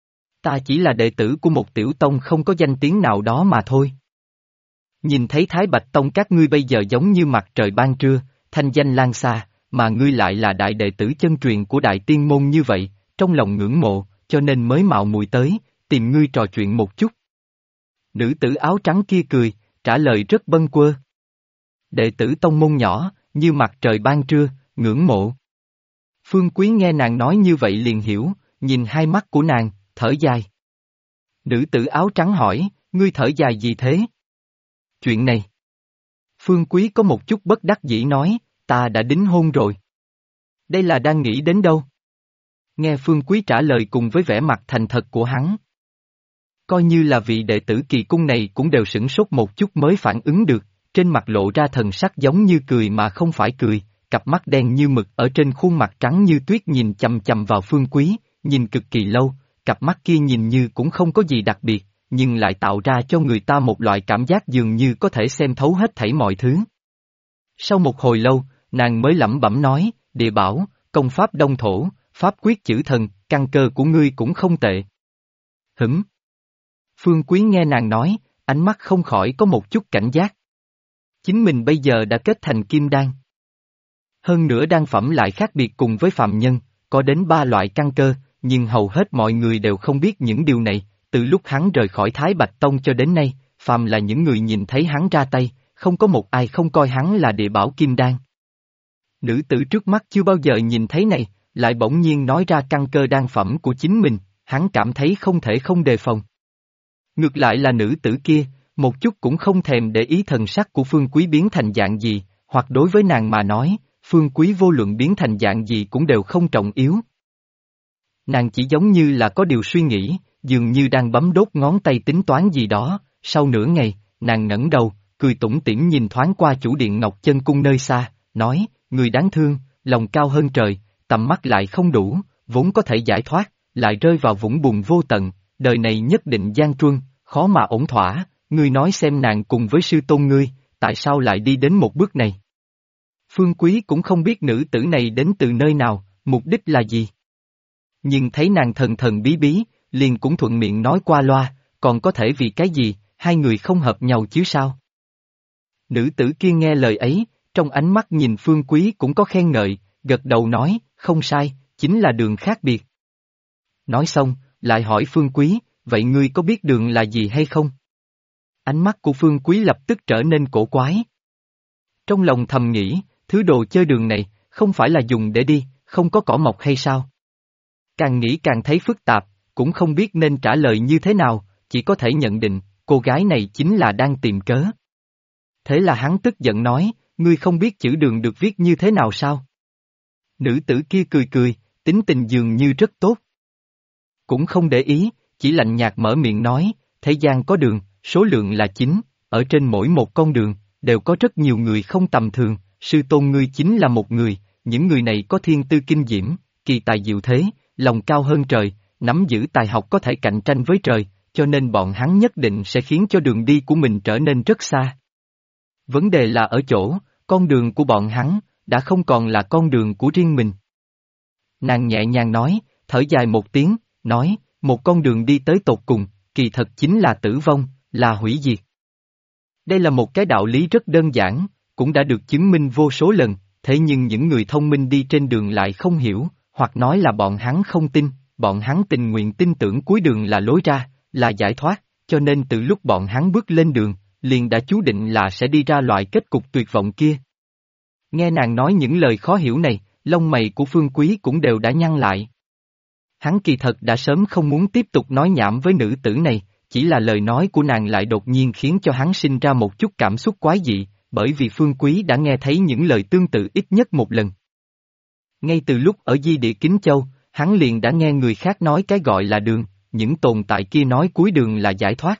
Ta chỉ là đệ tử của một tiểu tông không có danh tiếng nào đó mà thôi. Nhìn thấy Thái Bạch Tông các ngươi bây giờ giống như mặt trời ban trưa, thanh danh lan xa, mà ngươi lại là đại đệ tử chân truyền của đại tiên môn như vậy, trong lòng ngưỡng mộ, cho nên mới mạo muội tới, tìm ngươi trò chuyện một chút. Nữ tử áo trắng kia cười, trả lời rất bâng quơ. Đệ tử tông môn nhỏ, như mặt trời ban trưa, ngưỡng mộ. Phương Quý nghe nàng nói như vậy liền hiểu, nhìn hai mắt của nàng, thở dài. Nữ tử áo trắng hỏi, ngươi thở dài gì thế? Chuyện này. Phương Quý có một chút bất đắc dĩ nói, ta đã đính hôn rồi. Đây là đang nghĩ đến đâu? Nghe Phương Quý trả lời cùng với vẻ mặt thành thật của hắn. Coi như là vị đệ tử kỳ cung này cũng đều sửng sốt một chút mới phản ứng được, trên mặt lộ ra thần sắc giống như cười mà không phải cười, cặp mắt đen như mực ở trên khuôn mặt trắng như tuyết nhìn chằm chằm vào Phương Quý, nhìn cực kỳ lâu, cặp mắt kia nhìn như cũng không có gì đặc biệt, nhưng lại tạo ra cho người ta một loại cảm giác dường như có thể xem thấu hết thảy mọi thứ. Sau một hồi lâu, nàng mới lẩm bẩm nói, địa bảo, công pháp đông thổ, pháp quyết chữ thần, căn cơ của ngươi cũng không tệ. Hửm. Phương Quý nghe nàng nói, ánh mắt không khỏi có một chút cảnh giác. Chính mình bây giờ đã kết thành kim đan. Hơn nữa đan phẩm lại khác biệt cùng với phàm nhân, có đến 3 loại căn cơ, nhưng hầu hết mọi người đều không biết những điều này, từ lúc hắn rời khỏi Thái Bạch Tông cho đến nay, phàm là những người nhìn thấy hắn ra tay, không có một ai không coi hắn là địa bảo kim đan. Nữ tử trước mắt chưa bao giờ nhìn thấy này, lại bỗng nhiên nói ra căn cơ đan phẩm của chính mình, hắn cảm thấy không thể không đề phòng. Ngược lại là nữ tử kia, một chút cũng không thèm để ý thần sắc của Phương Quý biến thành dạng gì, hoặc đối với nàng mà nói, Phương Quý vô luận biến thành dạng gì cũng đều không trọng yếu. Nàng chỉ giống như là có điều suy nghĩ, dường như đang bấm đốt ngón tay tính toán gì đó, sau nửa ngày, nàng ngẩng đầu, cười tủm tỉm nhìn thoáng qua chủ điện Ngọc Chân Cung nơi xa, nói, người đáng thương, lòng cao hơn trời, tầm mắt lại không đủ, vốn có thể giải thoát, lại rơi vào vũng bùn vô tận, đời này nhất định gian truân, khó mà ổn thỏa, ngươi nói xem nàng cùng với sư tôn ngươi, tại sao lại đi đến một bước này? Phương Quý cũng không biết nữ tử này đến từ nơi nào, mục đích là gì. Nhưng thấy nàng thần thần bí bí, liền cũng thuận miệng nói qua loa, còn có thể vì cái gì, hai người không hợp nhau chứ sao? Nữ tử kia nghe lời ấy, trong ánh mắt nhìn Phương Quý cũng có khen ngợi, gật đầu nói, không sai, chính là đường khác biệt. Nói xong, lại hỏi Phương Quý, vậy ngươi có biết đường là gì hay không? Ánh mắt của Phương Quý lập tức trở nên cổ quái. Trong lòng thầm nghĩ, thứ đồ chơi đường này, không phải là dùng để đi, không có cỏ mọc hay sao? Càng nghĩ càng thấy phức tạp, cũng không biết nên trả lời như thế nào, chỉ có thể nhận định, cô gái này chính là đang tìm cớ. Thế là hắn tức giận nói, ngươi không biết chữ đường được viết như thế nào sao? Nữ tử kia cười cười, tính tình dường như rất tốt. Cũng không để ý, chỉ lạnh nhạt mở miệng nói, thế gian có đường, số lượng là 9, ở trên mỗi một con đường, đều có rất nhiều người không tầm thường, sư tôn ngươi chính là một người, những người này có thiên tư kinh diễm, kỳ tài diệu thế, lòng cao hơn trời, nắm giữ tài học có thể cạnh tranh với trời, cho nên bọn hắn nhất định sẽ khiến cho đường đi của mình trở nên rất xa. Vấn đề là ở chỗ, con đường của bọn hắn, đã không còn là con đường của riêng mình. Nàng nhẹ nhàng nói, thở dài một tiếng, nói, một con đường đi tới tột cùng, kỳ thật chính là tử vong, là hủy diệt. Đây là một cái đạo lý rất đơn giản, cũng đã được chứng minh vô số lần, thế nhưng những người thông minh đi trên đường lại không hiểu, hoặc nói là bọn hắn không tin, bọn hắn tình nguyện tin tưởng cuối đường là lối ra, là giải thoát, cho nên từ lúc bọn hắn bước lên đường, liền đã chú định là sẽ đi ra loại kết cục tuyệt vọng kia. Nghe nàng nói những lời khó hiểu này, lông mày của Phương Quý cũng đều đã nhăn lại. Hắn kỳ thật đã sớm không muốn tiếp tục nói nhảm với nữ tử này, chỉ là lời nói của nàng lại đột nhiên khiến cho hắn sinh ra một chút cảm xúc quái dị, bởi vì Phương Quý đã nghe thấy những lời tương tự ít nhất một lần. Ngay từ lúc ở Di Địa Kính Châu, hắn liền đã nghe người khác nói cái gọi là đường, những tồn tại kia nói cuối đường là giải thoát.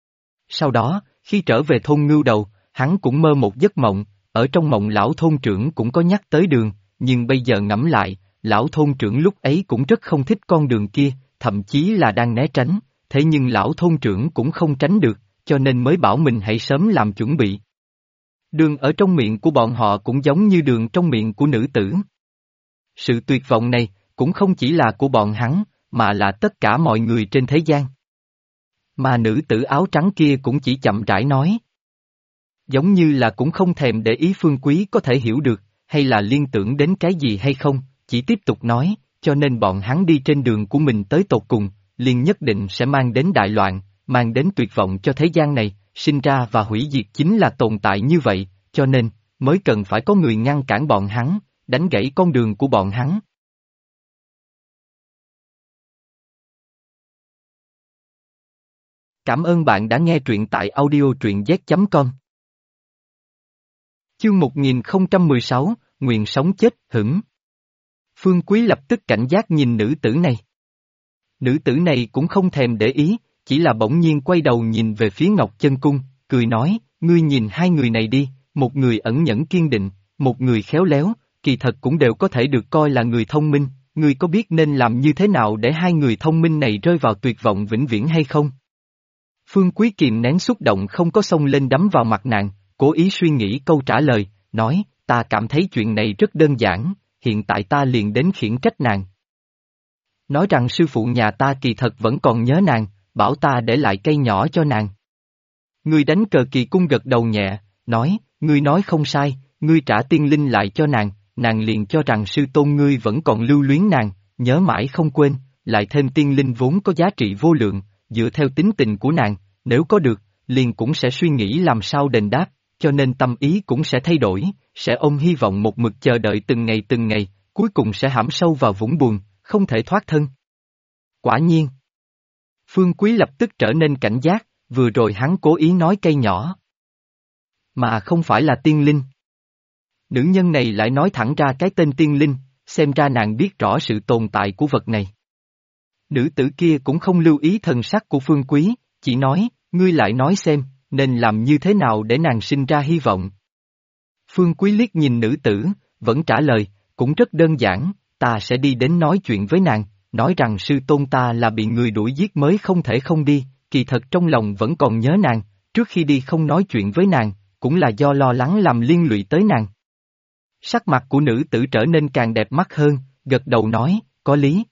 Sau đó, khi trở về thôn Ngưu Đầu, hắn cũng mơ một giấc mộng, ở trong mộng lão thôn trưởng cũng có nhắc tới đường, nhưng bây giờ ngẫm lại, lão thôn trưởng lúc ấy cũng rất không thích con đường kia, thậm chí là đang né tránh, thế nhưng lão thôn trưởng cũng không tránh được, cho nên mới bảo mình hãy sớm làm chuẩn bị. Đường ở trong miệng của bọn họ cũng giống như đường trong miệng của nữ tử. Sự tuyệt vọng này, cũng không chỉ là của bọn hắn, mà là tất cả mọi người trên thế gian. Mà nữ tử áo trắng kia cũng chỉ chậm rãi nói. Giống như là cũng không thèm để ý Phương Quý có thể hiểu được, hay là liên tưởng đến cái gì hay không, chỉ tiếp tục nói, cho nên bọn hắn đi trên đường của mình tới tột cùng, liền nhất định sẽ mang đến đại loạn, mang đến tuyệt vọng cho thế gian này, sinh ra và hủy diệt chính là tồn tại như vậy, cho nên, mới cần phải có người ngăn cản bọn hắn, đánh gãy con đường của bọn hắn. Cảm ơn bạn đã nghe truyện tại audio truyện z.com. Chương 1016, Nguyện sống chết, hửng. Phương Quý lập tức cảnh giác nhìn nữ tử này. Nữ tử này cũng không thèm để ý, chỉ là bỗng nhiên quay đầu nhìn về phía Ngọc Chân Cung, cười nói, ngươi nhìn hai người này đi, một người ẩn nhẫn kiên định, một người khéo léo, kỳ thật cũng đều có thể được coi là người thông minh, ngươi có biết nên làm như thế nào để hai người thông minh này rơi vào tuyệt vọng vĩnh viễn hay không? Phương Quý kìm nén xúc động không có xông lên đấm vào mặt nàng, cố ý suy nghĩ câu trả lời, nói, ta cảm thấy chuyện này rất đơn giản, hiện tại ta liền đến khiển trách nàng. Nói rằng sư phụ nhà ta kỳ thật vẫn còn nhớ nàng, bảo ta để lại cây nhỏ cho nàng. Ngươi đánh cờ kỳ cung gật đầu nhẹ, nói, ngươi nói không sai, ngươi trả tiên linh lại cho nàng, nàng liền cho rằng sư tôn ngươi vẫn còn lưu luyến nàng, nhớ mãi không quên, lại thêm tiên linh vốn có giá trị vô lượng, dựa theo tính tình của nàng, nếu có được, liền cũng sẽ suy nghĩ làm sao đền đáp, cho nên tâm ý cũng sẽ thay đổi, sẽ ôm hy vọng một mực chờ đợi từng ngày, cuối cùng sẽ hãm sâu vào vũng buồn, không thể thoát thân. Quả nhiên. Phương Quý lập tức trở nên cảnh giác, vừa rồi hắn cố ý nói cây nhỏ. Mà không phải là tiên linh. Nữ nhân này lại nói thẳng ra cái tên tiên linh, xem ra nàng biết rõ sự tồn tại của vật này. Nữ tử kia cũng không lưu ý thần sắc của Phương Quý, chỉ nói, ngươi lại nói xem, nên làm như thế nào để nàng sinh ra hy vọng. Phương Quý liếc nhìn nữ tử, vẫn trả lời, cũng rất đơn giản, ta sẽ đi đến nói chuyện với nàng, nói rằng sư tôn ta là bị người đuổi giết mới không thể không đi, kỳ thật trong lòng vẫn còn nhớ nàng, trước khi đi không nói chuyện với nàng, cũng là do lo lắng làm liên lụy tới nàng. Sắc mặt của nữ tử trở nên càng đẹp mắt hơn, gật đầu nói, có lý.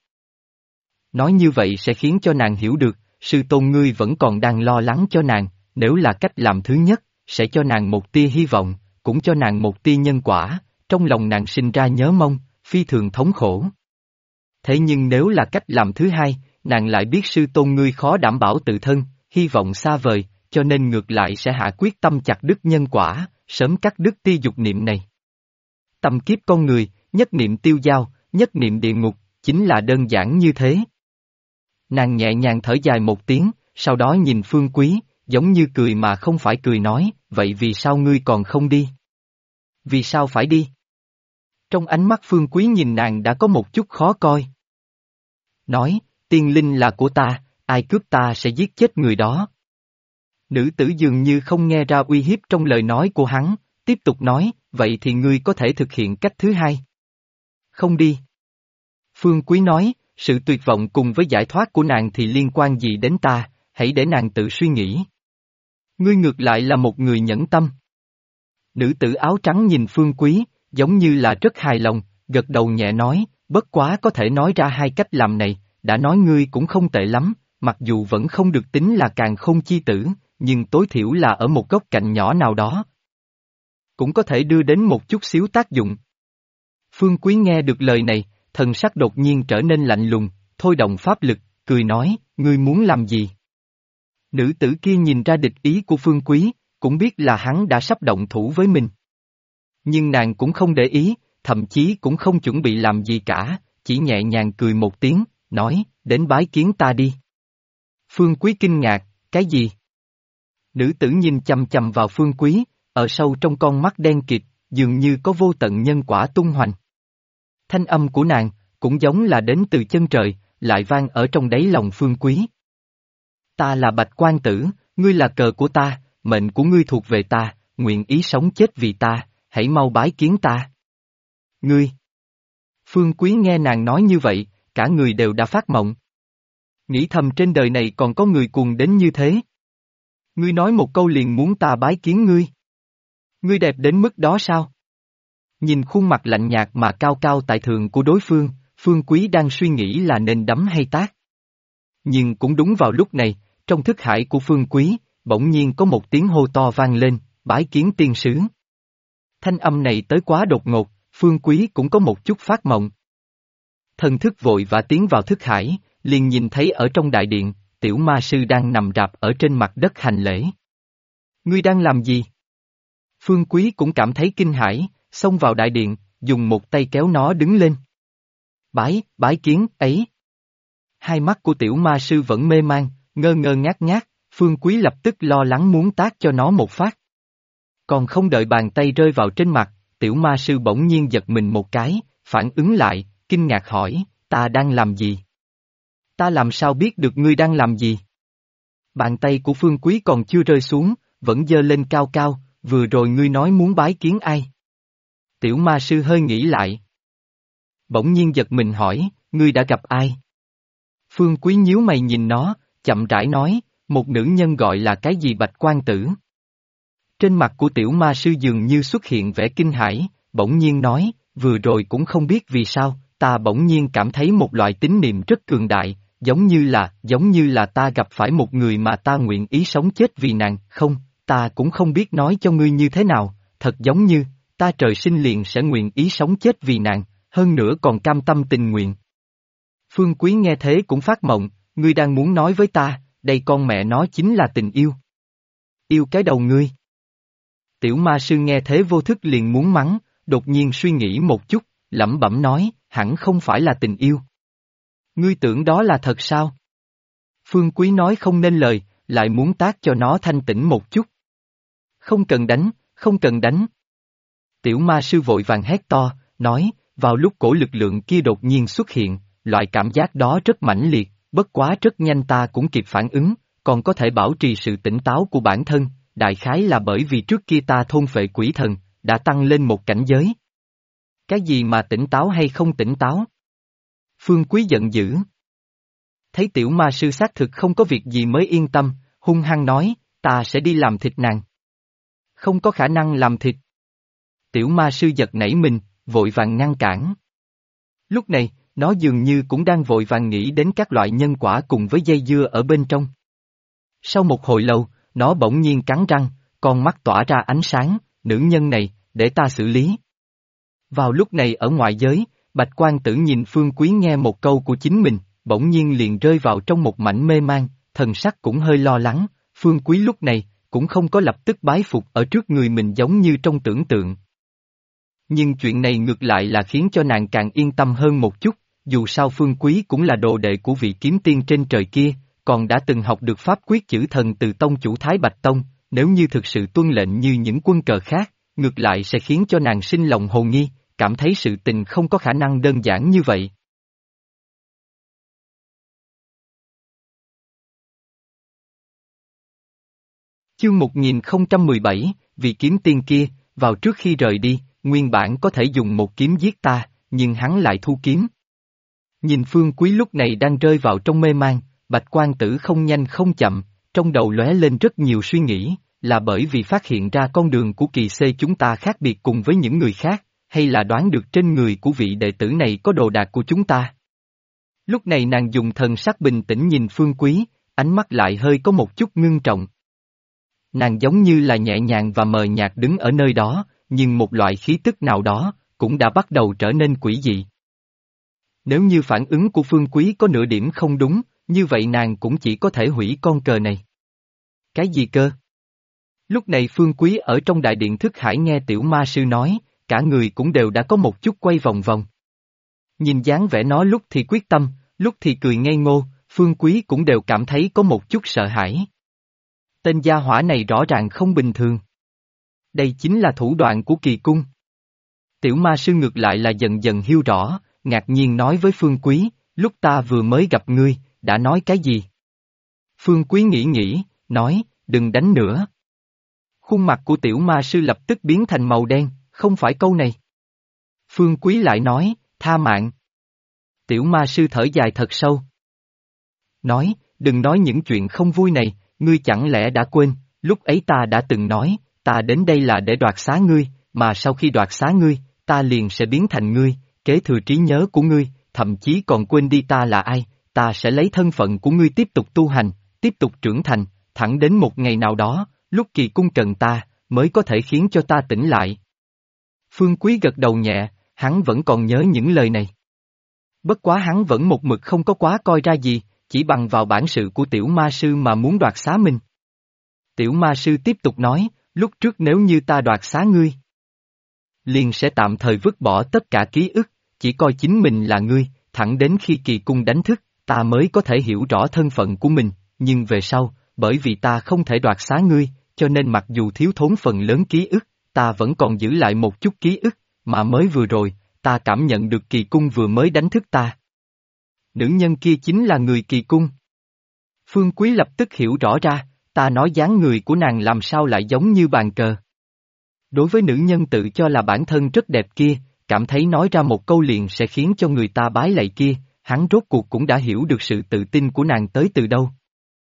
Nói như vậy sẽ khiến cho nàng hiểu được, sư tôn ngươi vẫn còn đang lo lắng cho nàng, nếu là cách làm thứ nhất, sẽ cho nàng một tia hy vọng, cũng cho nàng một tia nhân quả, trong lòng nàng sinh ra nhớ mong, phi thường thống khổ. Thế nhưng nếu là cách làm thứ hai, nàng lại biết sư tôn ngươi khó đảm bảo tự thân, hy vọng xa vời, cho nên ngược lại sẽ hạ quyết tâm chặt đứt nhân quả, sớm cắt đứt tia dục niệm này. Tâm kiếp con người, nhất niệm tiêu dao, nhất niệm địa ngục, chính là đơn giản như thế. Nàng nhẹ nhàng thở dài một tiếng, sau đó nhìn Phương Quý, giống như cười mà không phải cười nói, vậy vì sao ngươi còn không đi? Vì sao phải đi? Trong ánh mắt Phương Quý nhìn nàng đã có một chút khó coi. Nói, tiên linh là của ta, ai cướp ta sẽ giết chết người đó. Nữ tử dường như không nghe ra uy hiếp trong lời nói của hắn, tiếp tục nói, vậy thì ngươi có thể thực hiện cách thứ hai. Không đi. Phương Quý nói, sự tuyệt vọng cùng với giải thoát của nàng thì liên quan gì đến ta, hãy để nàng tự suy nghĩ. Ngươi ngược lại là một người nhẫn tâm. Nữ tử áo trắng nhìn Phương Quý, giống như là rất hài lòng, gật đầu nhẹ nói, bất quá có thể nói ra hai cách làm này, đã nói ngươi cũng không tệ lắm, mặc dù vẫn không được tính là càn khôn chi tử, nhưng tối thiểu là ở một góc cạnh nhỏ nào đó. Cũng có thể đưa đến một chút xíu tác dụng. Phương Quý nghe được lời này, thần sắc đột nhiên trở nên lạnh lùng, thôi động pháp lực, cười nói, ngươi muốn làm gì? Nữ tử kia nhìn ra địch ý của Phương Quý, cũng biết là hắn đã sắp động thủ với mình. Nhưng nàng cũng không để ý, thậm chí cũng không chuẩn bị làm gì cả, chỉ nhẹ nhàng cười một tiếng, nói, đến bái kiến ta đi. Phương Quý kinh ngạc, cái gì? Nữ tử nhìn chằm chằm vào Phương Quý, ở sâu trong con mắt đen kịt, dường như có vô tận nhân quả tung hoành. Thanh âm của nàng, cũng giống là đến từ chân trời, lại vang ở trong đáy lòng Phương Quý. Ta là Bạch Quan Tử, ngươi là cờ của ta, mệnh của ngươi thuộc về ta, nguyện ý sống chết vì ta, hãy mau bái kiến ta. Ngươi! Phương Quý nghe nàng nói như vậy, cả người đều đã phát mộng. Nghĩ thầm trên đời này còn có người cuồng đến như thế. Ngươi nói một câu liền muốn ta bái kiến ngươi. Ngươi đẹp đến mức đó sao? Nhìn khuôn mặt lạnh nhạt mà cao cao tại thượng của đối phương, Phương Quý đang suy nghĩ là nên đấm hay tát. Nhưng cũng đúng vào lúc này, trong thức hải của Phương Quý, bỗng nhiên có một tiếng hô to vang lên, bái kiến tiên sứ. Thanh âm này tới quá đột ngột, Phương Quý cũng có một chút phát mộng. Thần thức vội và tiến vào thức hải, liền nhìn thấy ở trong đại điện, tiểu ma sư đang nằm rạp ở trên mặt đất hành lễ. Ngươi đang làm gì? Phương Quý cũng cảm thấy kinh hãi, xông vào đại điện, dùng một tay kéo nó đứng lên. Bái kiến, ấy. Hai mắt của tiểu ma sư vẫn mê man, ngơ ngơ ngác ngác, Phương Quý lập tức lo lắng muốn tát cho nó một phát. Còn không đợi bàn tay rơi vào trên mặt, tiểu ma sư bỗng nhiên giật mình một cái, phản ứng lại, kinh ngạc hỏi, ta đang làm gì? Ta làm sao biết được ngươi đang làm gì? Bàn tay của Phương Quý còn chưa rơi xuống, vẫn giơ lên cao cao, vừa rồi ngươi nói muốn bái kiến ai? Tiểu ma sư hơi nghĩ lại. Bỗng nhiên giật mình hỏi, ngươi đã gặp ai? Phương Quý nhíu mày nhìn nó, chậm rãi nói, một nữ nhân gọi là cái gì Bạch Quan Tử. Trên mặt của tiểu ma sư dường như xuất hiện vẻ kinh hãi, bỗng nhiên nói, vừa rồi cũng không biết vì sao, ta bỗng nhiên cảm thấy một loại tín niệm rất cường đại, giống như là ta gặp phải một người mà ta nguyện ý sống chết vì nàng, không, ta cũng không biết nói cho ngươi như thế nào, thật giống như, ta trời sinh liền sẽ nguyện ý sống chết vì nàng, hơn nữa còn cam tâm tình nguyện. Phương Quý nghe thế cũng phát mộng, ngươi đang muốn nói với ta, đây con mẹ nó chính là tình yêu. Yêu cái đầu ngươi. Tiểu ma sư nghe thế vô thức liền muốn mắng, đột nhiên suy nghĩ một chút, lẩm bẩm nói, hẳn không phải là tình yêu. Ngươi tưởng đó là thật sao? Phương Quý nói không nên lời, lại muốn tát cho nó thanh tĩnh một chút. Không cần đánh, không cần đánh. Tiểu ma sư vội vàng hét to, nói, vào lúc cổ lực lượng kia đột nhiên xuất hiện, loại cảm giác đó rất mãnh liệt, bất quá rất nhanh ta cũng kịp phản ứng, còn có thể bảo trì sự tỉnh táo của bản thân, đại khái là bởi vì trước kia ta thôn phệ quỷ thần, đã tăng lên một cảnh giới. Cái gì mà tỉnh táo hay không tỉnh táo? Phương Quý giận dữ. Thấy tiểu ma sư xác thực không có việc gì mới yên tâm, hung hăng nói, ta sẽ đi làm thịt nàng. Không có khả năng làm thịt. Tiểu ma sư giật nảy mình, vội vàng ngăn cản. Lúc này, nó dường như cũng đang vội vàng nghĩ đến các loại nhân quả cùng với dây dưa ở bên trong. Sau một hồi lâu, nó bỗng nhiên cắn răng, con mắt tỏa ra ánh sáng, nữ nhân này, để ta xử lý. Vào lúc này ở ngoại giới, Bạch Quan Tử nhìn Phương Quý nghe một câu của chính mình, bỗng nhiên liền rơi vào trong một mảnh mê man, thần sắc cũng hơi lo lắng, Phương Quý lúc này, cũng không có lập tức bái phục ở trước người mình giống như trong tưởng tượng. Nhưng chuyện này ngược lại là khiến cho nàng càng yên tâm hơn một chút, dù sao Phương Quý cũng là đồ đệ của vị kiếm tiên trên trời kia, còn đã từng học được pháp quyết chữ thần từ tông chủ Thái Bạch Tông, nếu như thực sự tuân lệnh như những quân cờ khác, ngược lại sẽ khiến cho nàng sinh lòng hồ nghi, cảm thấy sự tình không có khả năng đơn giản như vậy. Chương 1017, vị kiếm tiên kia, vào trước khi rời đi, nguyên bản có thể dùng một kiếm giết ta, nhưng hắn lại thu kiếm. Nhìn Phương Quý lúc này đang rơi vào trong mê man, Bạch Quan Tử không nhanh không chậm, trong đầu lóe lên rất nhiều suy nghĩ, là bởi vì phát hiện ra con đường của kỳ C chúng ta khác biệt cùng với những người khác, hay là đoán được trên người của vị đệ tử này có đồ đạc của chúng ta. Lúc này nàng dùng thần sắc bình tĩnh nhìn Phương Quý, ánh mắt lại hơi có một chút ngưng trọng. Nàng giống như là nhẹ nhàng và mờ nhạt đứng ở nơi đó, nhưng một loại khí tức nào đó, cũng đã bắt đầu trở nên quỷ dị. Nếu như phản ứng của Phương Quý có nửa điểm không đúng, như vậy nàng cũng chỉ có thể hủy con cờ này. Cái gì cơ? Lúc này Phương Quý ở trong đại điện thức hải nghe tiểu ma sư nói, cả người cũng đều đã có một chút quay vòng vòng. Nhìn dáng vẻ nó lúc thì quyết tâm, lúc thì cười ngây ngô, Phương Quý cũng đều cảm thấy có một chút sợ hãi. Tên gia hỏa này rõ ràng không bình thường. Đây chính là thủ đoạn của kỳ cung. Tiểu ma sư ngược lại là dần dần hiểu rõ, ngạc nhiên nói với Phương Quý, lúc ta vừa mới gặp ngươi, đã nói cái gì? Phương Quý nghĩ, nói, đừng đánh nữa. Khuôn mặt của tiểu ma sư lập tức biến thành màu đen, không phải câu này. Phương Quý lại nói, tha mạng. Tiểu ma sư thở dài thật sâu. Nói, đừng nói những chuyện không vui này, ngươi chẳng lẽ đã quên, lúc ấy ta đã từng nói, ta đến đây là để đoạt xá ngươi, mà sau khi đoạt xá ngươi, ta liền sẽ biến thành ngươi, kế thừa trí nhớ của ngươi, thậm chí còn quên đi ta là ai, ta sẽ lấy thân phận của ngươi tiếp tục tu hành, tiếp tục trưởng thành, thẳng đến một ngày nào đó, lúc kỳ cung cần ta, mới có thể khiến cho ta tỉnh lại. Phương Quý gật đầu nhẹ, hắn vẫn còn nhớ những lời này. Bất quá hắn vẫn một mực không có quá coi ra gì, chỉ bằng vào bản sự của tiểu ma sư mà muốn đoạt xá mình. Tiểu ma sư tiếp tục nói, lúc trước nếu như ta đoạt xá ngươi, liền sẽ tạm thời vứt bỏ tất cả ký ức, chỉ coi chính mình là ngươi, thẳng đến khi kỳ cung đánh thức, ta mới có thể hiểu rõ thân phận của mình, nhưng về sau, bởi vì ta không thể đoạt xá ngươi, cho nên mặc dù thiếu thốn phần lớn ký ức, ta vẫn còn giữ lại một chút ký ức, mà mới vừa rồi, ta cảm nhận được kỳ cung vừa mới đánh thức ta. Nữ nhân kia chính là người kỳ cung. Phương Quý lập tức hiểu rõ ra, ta nói dáng người của nàng làm sao lại giống như bàn cờ. Đối với nữ nhân tự cho là bản thân rất đẹp kia, cảm thấy nói ra một câu liền sẽ khiến cho người ta bái lạy kia, hắn rốt cuộc cũng đã hiểu được sự tự tin của nàng tới từ đâu.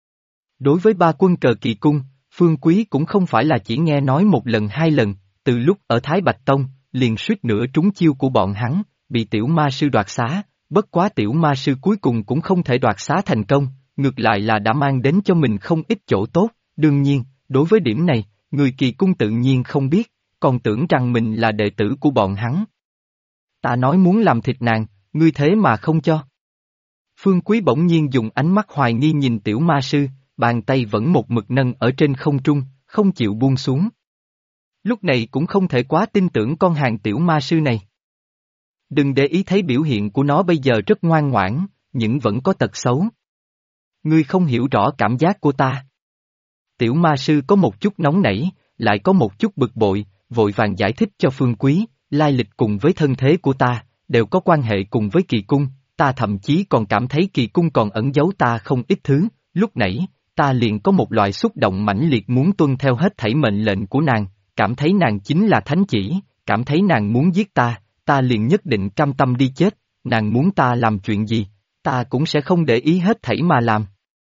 Đối với ba quân cờ kỳ cung, Phương Quý cũng không phải là chỉ nghe nói một lần hai lần, từ lúc ở Thái Bạch Tông, liền suýt nữa trúng chiêu của bọn hắn, bị tiểu ma sư đoạt xá, bất quá tiểu ma sư cuối cùng cũng không thể đoạt xá thành công, ngược lại là đã mang đến cho mình không ít chỗ tốt, đương nhiên, đối với điểm này, người kỳ cung tự nhiên không biết, còn tưởng rằng mình là đệ tử của bọn hắn. Ta nói muốn làm thịt nàng, ngươi thế mà không cho. Phương Quý bỗng nhiên dùng ánh mắt hoài nghi nhìn tiểu ma sư, bàn tay vẫn một mực nâng ở trên không trung, không chịu buông xuống. Lúc này cũng không thể quá tin tưởng con hàng tiểu ma sư này. Đừng để ý thấy biểu hiện của nó bây giờ rất ngoan ngoãn, nhưng vẫn có tật xấu. Ngươi không hiểu rõ cảm giác của ta. Tiểu ma sư có một chút nóng nảy, lại có một chút bực bội, vội vàng giải thích cho Phương Quý, lai lịch cùng với thân thế của ta, đều có quan hệ cùng với kỳ cung, ta thậm chí còn cảm thấy kỳ cung còn ẩn giấu ta không ít thứ, lúc nãy, ta liền có một loại xúc động mãnh liệt muốn tuân theo hết thảy mệnh lệnh của nàng, cảm thấy nàng chính là thánh chỉ, cảm thấy nàng muốn giết ta, ta liền nhất định cam tâm đi chết, nàng muốn ta làm chuyện gì, ta cũng sẽ không để ý hết thảy mà làm.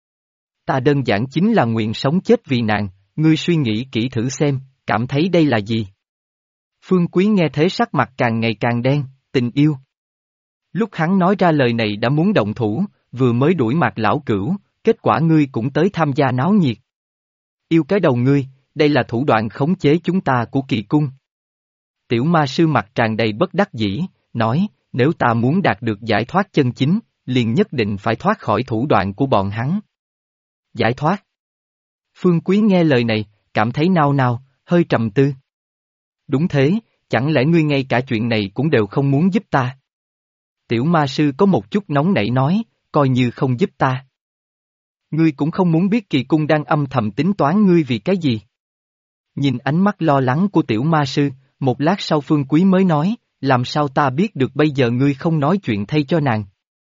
Ta đơn giản chính là nguyện sống chết vì nàng, ngươi suy nghĩ kỹ thử xem, cảm thấy đây là gì? Phương Quý nghe thế sắc mặt càng ngày càng đen, tình yêu. Lúc hắn nói ra lời này đã muốn động thủ, vừa mới đuổi Mạc lão cửu, kết quả ngươi cũng tới tham gia náo nhiệt. Yêu cái đầu ngươi, đây là thủ đoạn khống chế chúng ta của kỳ cung. Tiểu ma sư mặt tràn đầy bất đắc dĩ, nói, nếu ta muốn đạt được giải thoát chân chính, liền nhất định phải thoát khỏi thủ đoạn của bọn hắn. Giải thoát. Phương Quý nghe lời này, cảm thấy nao nao, hơi trầm tư. Đúng thế, chẳng lẽ ngươi ngay cả chuyện này cũng đều không muốn giúp ta? Tiểu ma sư có một chút nóng nảy nói, coi như không giúp ta. Ngươi cũng không muốn biết kỳ cung đang âm thầm tính toán ngươi vì cái gì. Nhìn ánh mắt lo lắng của tiểu ma sư, một lát sau Phương Quý mới nói, làm sao ta biết được bây giờ ngươi không nói chuyện thay cho nàng.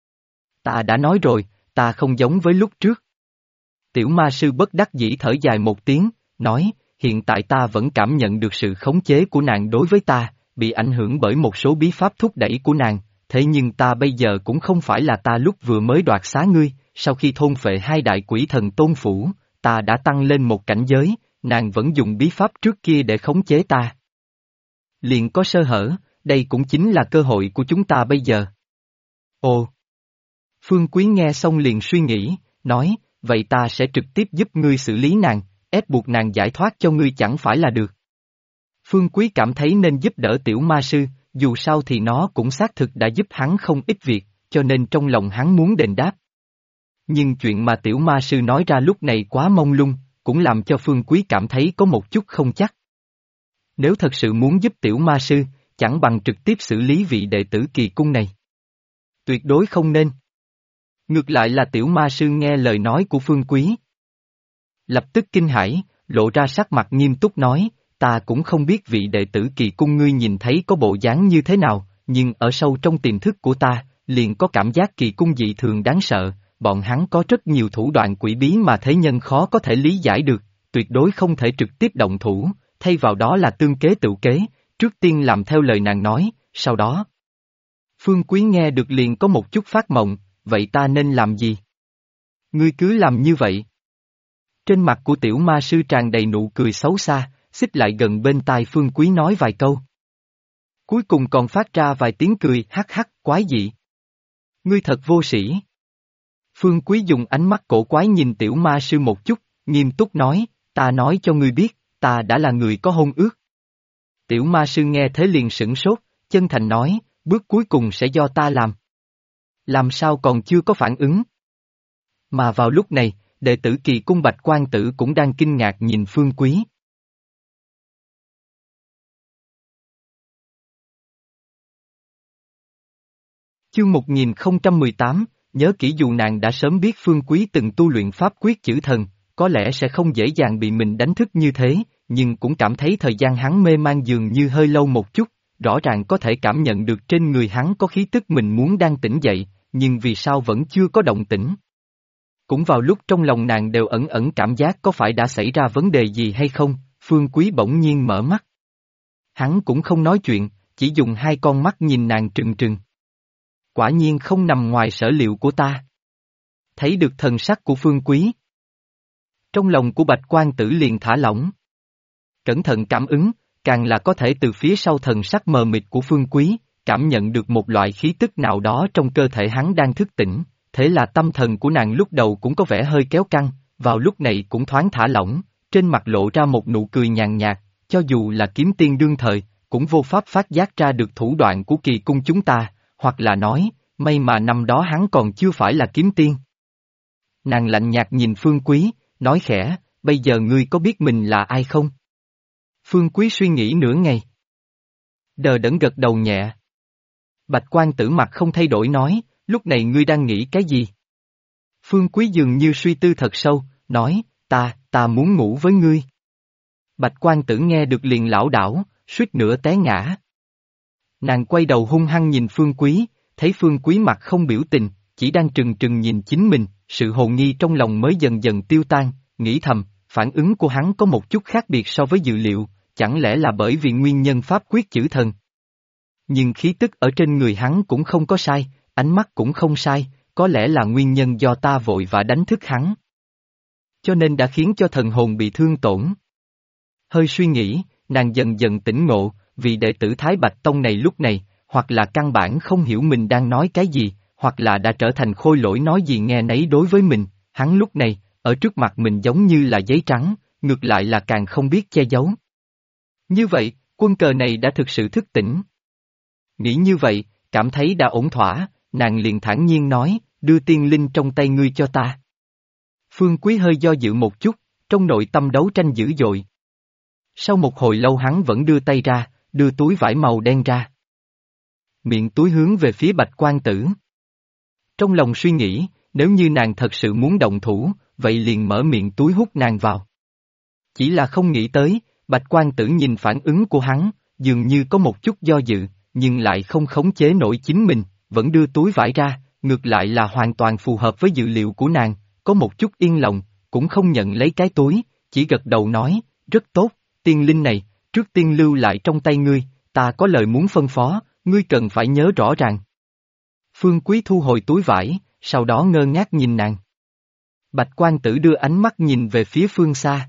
Ta đã nói rồi, ta không giống với lúc trước. Tiểu ma sư bất đắc dĩ thở dài một tiếng, nói, hiện tại ta vẫn cảm nhận được sự khống chế của nàng đối với ta, bị ảnh hưởng bởi một số bí pháp thúc đẩy của nàng, thế nhưng ta bây giờ cũng không phải là ta lúc vừa mới đoạt xá ngươi, sau khi thôn phệ hai đại quỷ thần tôn phủ, ta đã tăng lên một cảnh giới, nàng vẫn dùng bí pháp trước kia để khống chế ta. Liền có sơ hở, đây cũng chính là cơ hội của chúng ta bây giờ. Ồ! Phương Quý nghe xong liền suy nghĩ, nói, vậy ta sẽ trực tiếp giúp ngươi xử lý nàng, ép buộc nàng giải thoát cho ngươi chẳng phải là được. Phương Quý cảm thấy nên giúp đỡ tiểu ma sư, dù sao thì nó cũng xác thực đã giúp hắn không ít việc, cho nên trong lòng hắn muốn đền đáp. Nhưng chuyện mà tiểu ma sư nói ra lúc này quá mông lung, cũng làm cho Phương Quý cảm thấy có một chút không chắc. Nếu thật sự muốn giúp tiểu ma sư, chẳng bằng trực tiếp xử lý vị đệ tử kỳ cung này. Tuyệt đối không nên. Ngược lại là tiểu ma sư nghe lời nói của Phương Quý. Lập tức kinh hãi, lộ ra sắc mặt nghiêm túc nói, ta cũng không biết vị đệ tử kỳ cung ngươi nhìn thấy có bộ dáng như thế nào, nhưng ở sâu trong tiềm thức của ta, liền có cảm giác kỳ cung dị thường đáng sợ, bọn hắn có rất nhiều thủ đoạn quỷ bí mà thế nhân khó có thể lý giải được, tuyệt đối không thể trực tiếp động thủ, thay vào đó là tương kế tự kế, trước tiên làm theo lời nàng nói, sau đó. Phương Quý nghe được liền có một chút phát mộng, vậy ta nên làm gì? Ngươi cứ làm như vậy. Trên mặt của tiểu ma sư tràn đầy nụ cười xấu xa, xích lại gần bên tai Phương Quý nói vài câu. Cuối cùng còn phát ra vài tiếng cười hắc hắc quái dị. Ngươi thật vô sĩ. Phương Quý dùng ánh mắt cổ quái nhìn tiểu ma sư một chút, nghiêm túc nói, ta nói cho ngươi biết, ta đã là người có hôn ước. Tiểu ma sư nghe thế liền sửng sốt, chân thành nói, bước cuối cùng sẽ do ta làm. Làm sao còn chưa có phản ứng? Mà vào lúc này, đệ tử Kỳ Cung Bạch Quan Tử cũng đang kinh ngạc nhìn Phương Quý. Chương 1018, nhớ kỹ dù nàng đã sớm biết Phương Quý từng tu luyện pháp quyết chữ thần, có lẽ sẽ không dễ dàng bị mình đánh thức như thế, nhưng cũng cảm thấy thời gian hắn mê man dường như hơi lâu một chút, rõ ràng có thể cảm nhận được trên người hắn có khí tức mình muốn đang tỉnh dậy, nhưng vì sao vẫn chưa có động tĩnh. Cũng vào lúc trong lòng nàng đều ẩn ẩn cảm giác có phải đã xảy ra vấn đề gì hay không, Phương Quý bỗng nhiên mở mắt. Hắn cũng không nói chuyện, chỉ dùng hai con mắt nhìn nàng trừng trừng. Quả nhiên không nằm ngoài sở liệu của ta. Thấy được thần sắc của Phương Quý. Trong lòng của Bạch Quan Tử liền thả lỏng. Cẩn thận cảm ứng, càng là có thể từ phía sau thần sắc mờ mịt của Phương Quý, cảm nhận được một loại khí tức nào đó trong cơ thể hắn đang thức tỉnh, thế là tâm thần của nàng lúc đầu cũng có vẻ hơi kéo căng, vào lúc này cũng thoáng thả lỏng, trên mặt lộ ra một nụ cười nhàn nhạt, cho dù là kiếm tiên đương thời, cũng vô pháp phát giác ra được thủ đoạn của Kỳ Cung chúng ta, hoặc là nói, may mà năm đó hắn còn chưa phải là kiếm tiên. Nàng lạnh nhạt nhìn Phương Quý, nói khẽ, bây giờ ngươi có biết mình là ai không? Phương Quý suy nghĩ nửa ngày. Đờ đẫn gật đầu nhẹ. Bạch Quan Tử mặt không thay đổi nói, lúc này ngươi đang nghĩ cái gì? Phương Quý dường như suy tư thật sâu, nói, ta muốn ngủ với ngươi. Bạch Quan Tử nghe được liền lảo đảo, suýt nữa té ngã. Nàng quay đầu hung hăng nhìn Phương Quý, thấy Phương Quý mặt không biểu tình, chỉ đang trừng trừng nhìn chính mình, sự hồ nghi trong lòng mới dần dần tiêu tan, nghĩ thầm, phản ứng của hắn có một chút khác biệt so với dự liệu, chẳng lẽ là bởi vì nguyên nhân pháp quyết chữ thần. Nhưng khí tức ở trên người hắn cũng không có sai, ánh mắt cũng không sai, có lẽ là nguyên nhân do ta vội và đánh thức hắn. Cho nên đã khiến cho thần hồn bị thương tổn. Hơi suy nghĩ, nàng dần dần tỉnh ngộ, vì đệ tử Thái Bạch Tông này lúc này, hoặc là căn bản không hiểu mình đang nói cái gì, hoặc là đã trở thành khôi lỗi nói gì nghe nấy đối với mình, hắn lúc này, ở trước mặt mình giống như là giấy trắng, ngược lại là càng không biết che giấu. Như vậy, quân cờ này đã thực sự thức tỉnh. Nghĩ như vậy, cảm thấy đã ổn thỏa, nàng liền thản nhiên nói, đưa tiên linh trong tay ngươi cho ta. Phương Quý hơi do dự một chút, trong nội tâm đấu tranh dữ dội. Sau một hồi lâu hắn vẫn đưa tay ra, đưa túi vải màu đen ra. Miệng túi hướng về phía Bạch Quan Tử. Trong lòng suy nghĩ, nếu như nàng thật sự muốn động thủ, vậy liền mở miệng túi hút nàng vào. Chỉ là không nghĩ tới, Bạch Quan Tử nhìn phản ứng của hắn, dường như có một chút do dự, nhưng lại không khống chế nổi chính mình, vẫn đưa túi vải ra, ngược lại là hoàn toàn phù hợp với dự liệu của nàng, có một chút yên lòng, cũng không nhận lấy cái túi, chỉ gật đầu nói, rất tốt, tiên linh này, trước tiên lưu lại trong tay ngươi, ta có lời muốn phân phó, ngươi cần phải nhớ rõ ràng. Phương Quý thu hồi túi vải, sau đó ngơ ngác nhìn nàng. Bạch Quan Tử đưa ánh mắt nhìn về phía phương xa.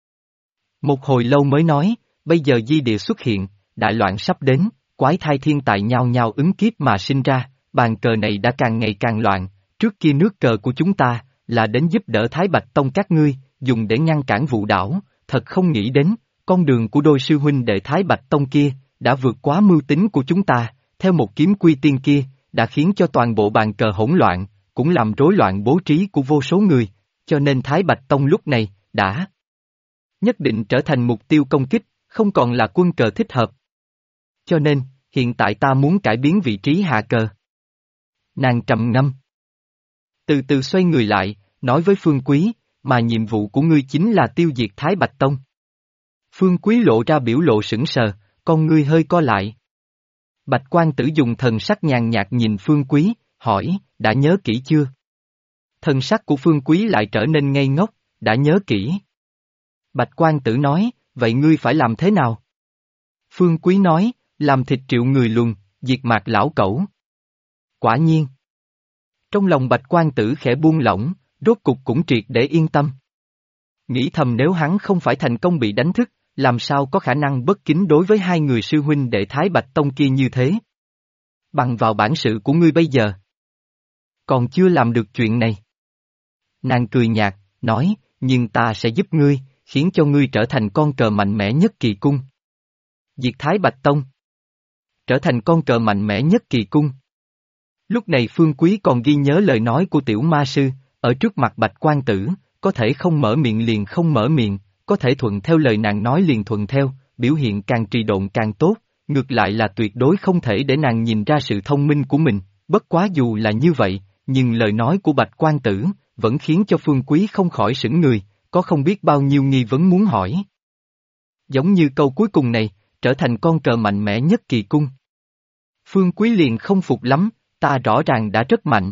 Một hồi lâu mới nói, bây giờ di địa xuất hiện, đại loạn sắp đến, quái thai thiên tài nhao nhao ứng kiếp mà sinh ra, bàn cờ này đã càng ngày càng loạn, trước kia nước cờ của chúng ta, là đến giúp đỡ Thái Bạch Tông các ngươi, dùng để ngăn cản vụ đảo, thật không nghĩ đến, con đường của đôi sư huynh đệ Thái Bạch Tông kia, đã vượt quá mưu tính của chúng ta, theo một kiếm quy tiên kia, đã khiến cho toàn bộ bàn cờ hỗn loạn, cũng làm rối loạn bố trí của vô số người, cho nên Thái Bạch Tông lúc này, đã nhất định trở thành mục tiêu công kích, không còn là quân cờ thích hợp. Cho nên, hiện tại ta muốn cải biến vị trí hạ cờ. Nàng trầm ngâm. Từ từ xoay người lại, nói với Phương Quý, mà nhiệm vụ của ngươi chính là tiêu diệt Thái Bạch Tông. Phương Quý lộ ra biểu lộ sững sờ, con ngươi hơi co lại. Bạch Quan Tử dùng thần sắc nhàn nhạt nhìn Phương Quý, hỏi, đã nhớ kỹ chưa? Thần sắc của Phương Quý lại trở nên ngây ngốc, đã nhớ kỹ. Bạch Quan Tử nói, vậy ngươi phải làm thế nào? Phương Quý nói, làm thịt triệu người luồn, diệt mạc lão cẩu. Quả nhiên. Trong lòng Bạch Quan Tử khẽ buông lỏng, rốt cục cũng triệt để yên tâm. Nghĩ thầm nếu hắn không phải thành công bị đánh thức, làm sao có khả năng bất kính đối với hai người sư huynh đệ Thái Bạch Tông kia như thế? Bằng vào bản sự của ngươi bây giờ. Còn chưa làm được chuyện này. Nàng cười nhạt, nói, nhưng ta sẽ giúp ngươi, khiến cho ngươi trở thành con cờ mạnh mẽ nhất kỳ cung. Diệt Thái Bạch Tông. Trở thành con cờ mạnh mẽ nhất kỳ cung. Lúc này Phương Quý còn ghi nhớ lời nói của tiểu ma sư, ở trước mặt Bạch Quan Tử, có thể không mở miệng liền không mở miệng, có thể thuận theo lời nàng nói liền thuận theo, biểu hiện càng trì độn càng tốt, ngược lại là tuyệt đối không thể để nàng nhìn ra sự thông minh của mình, bất quá dù là như vậy, nhưng lời nói của Bạch Quan Tử, vẫn khiến cho Phương Quý không khỏi sững người, có không biết bao nhiêu nghi vấn muốn hỏi. Giống như câu cuối cùng này, trở thành con cờ mạnh mẽ nhất kỳ cung. Phương Quý liền không phục lắm, ta rõ ràng đã rất mạnh.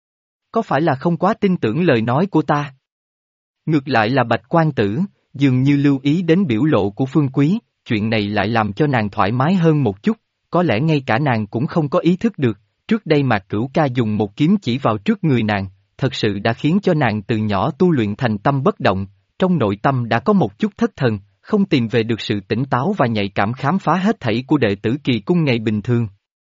Có phải là không quá tin tưởng lời nói của ta? Ngược lại là Bạch Quan Tử, dường như lưu ý đến biểu lộ của Phương Quý, chuyện này lại làm cho nàng thoải mái hơn một chút, có lẽ ngay cả nàng cũng không có ý thức được, trước đây Mạc Cửu Ca dùng một kiếm chỉ vào trước người nàng, thật sự đã khiến cho nàng từ nhỏ tu luyện thành tâm bất động, trong nội tâm đã có một chút thất thần, không tìm về được sự tỉnh táo và nhạy cảm khám phá hết thảy của đệ tử kỳ cung ngày bình thường.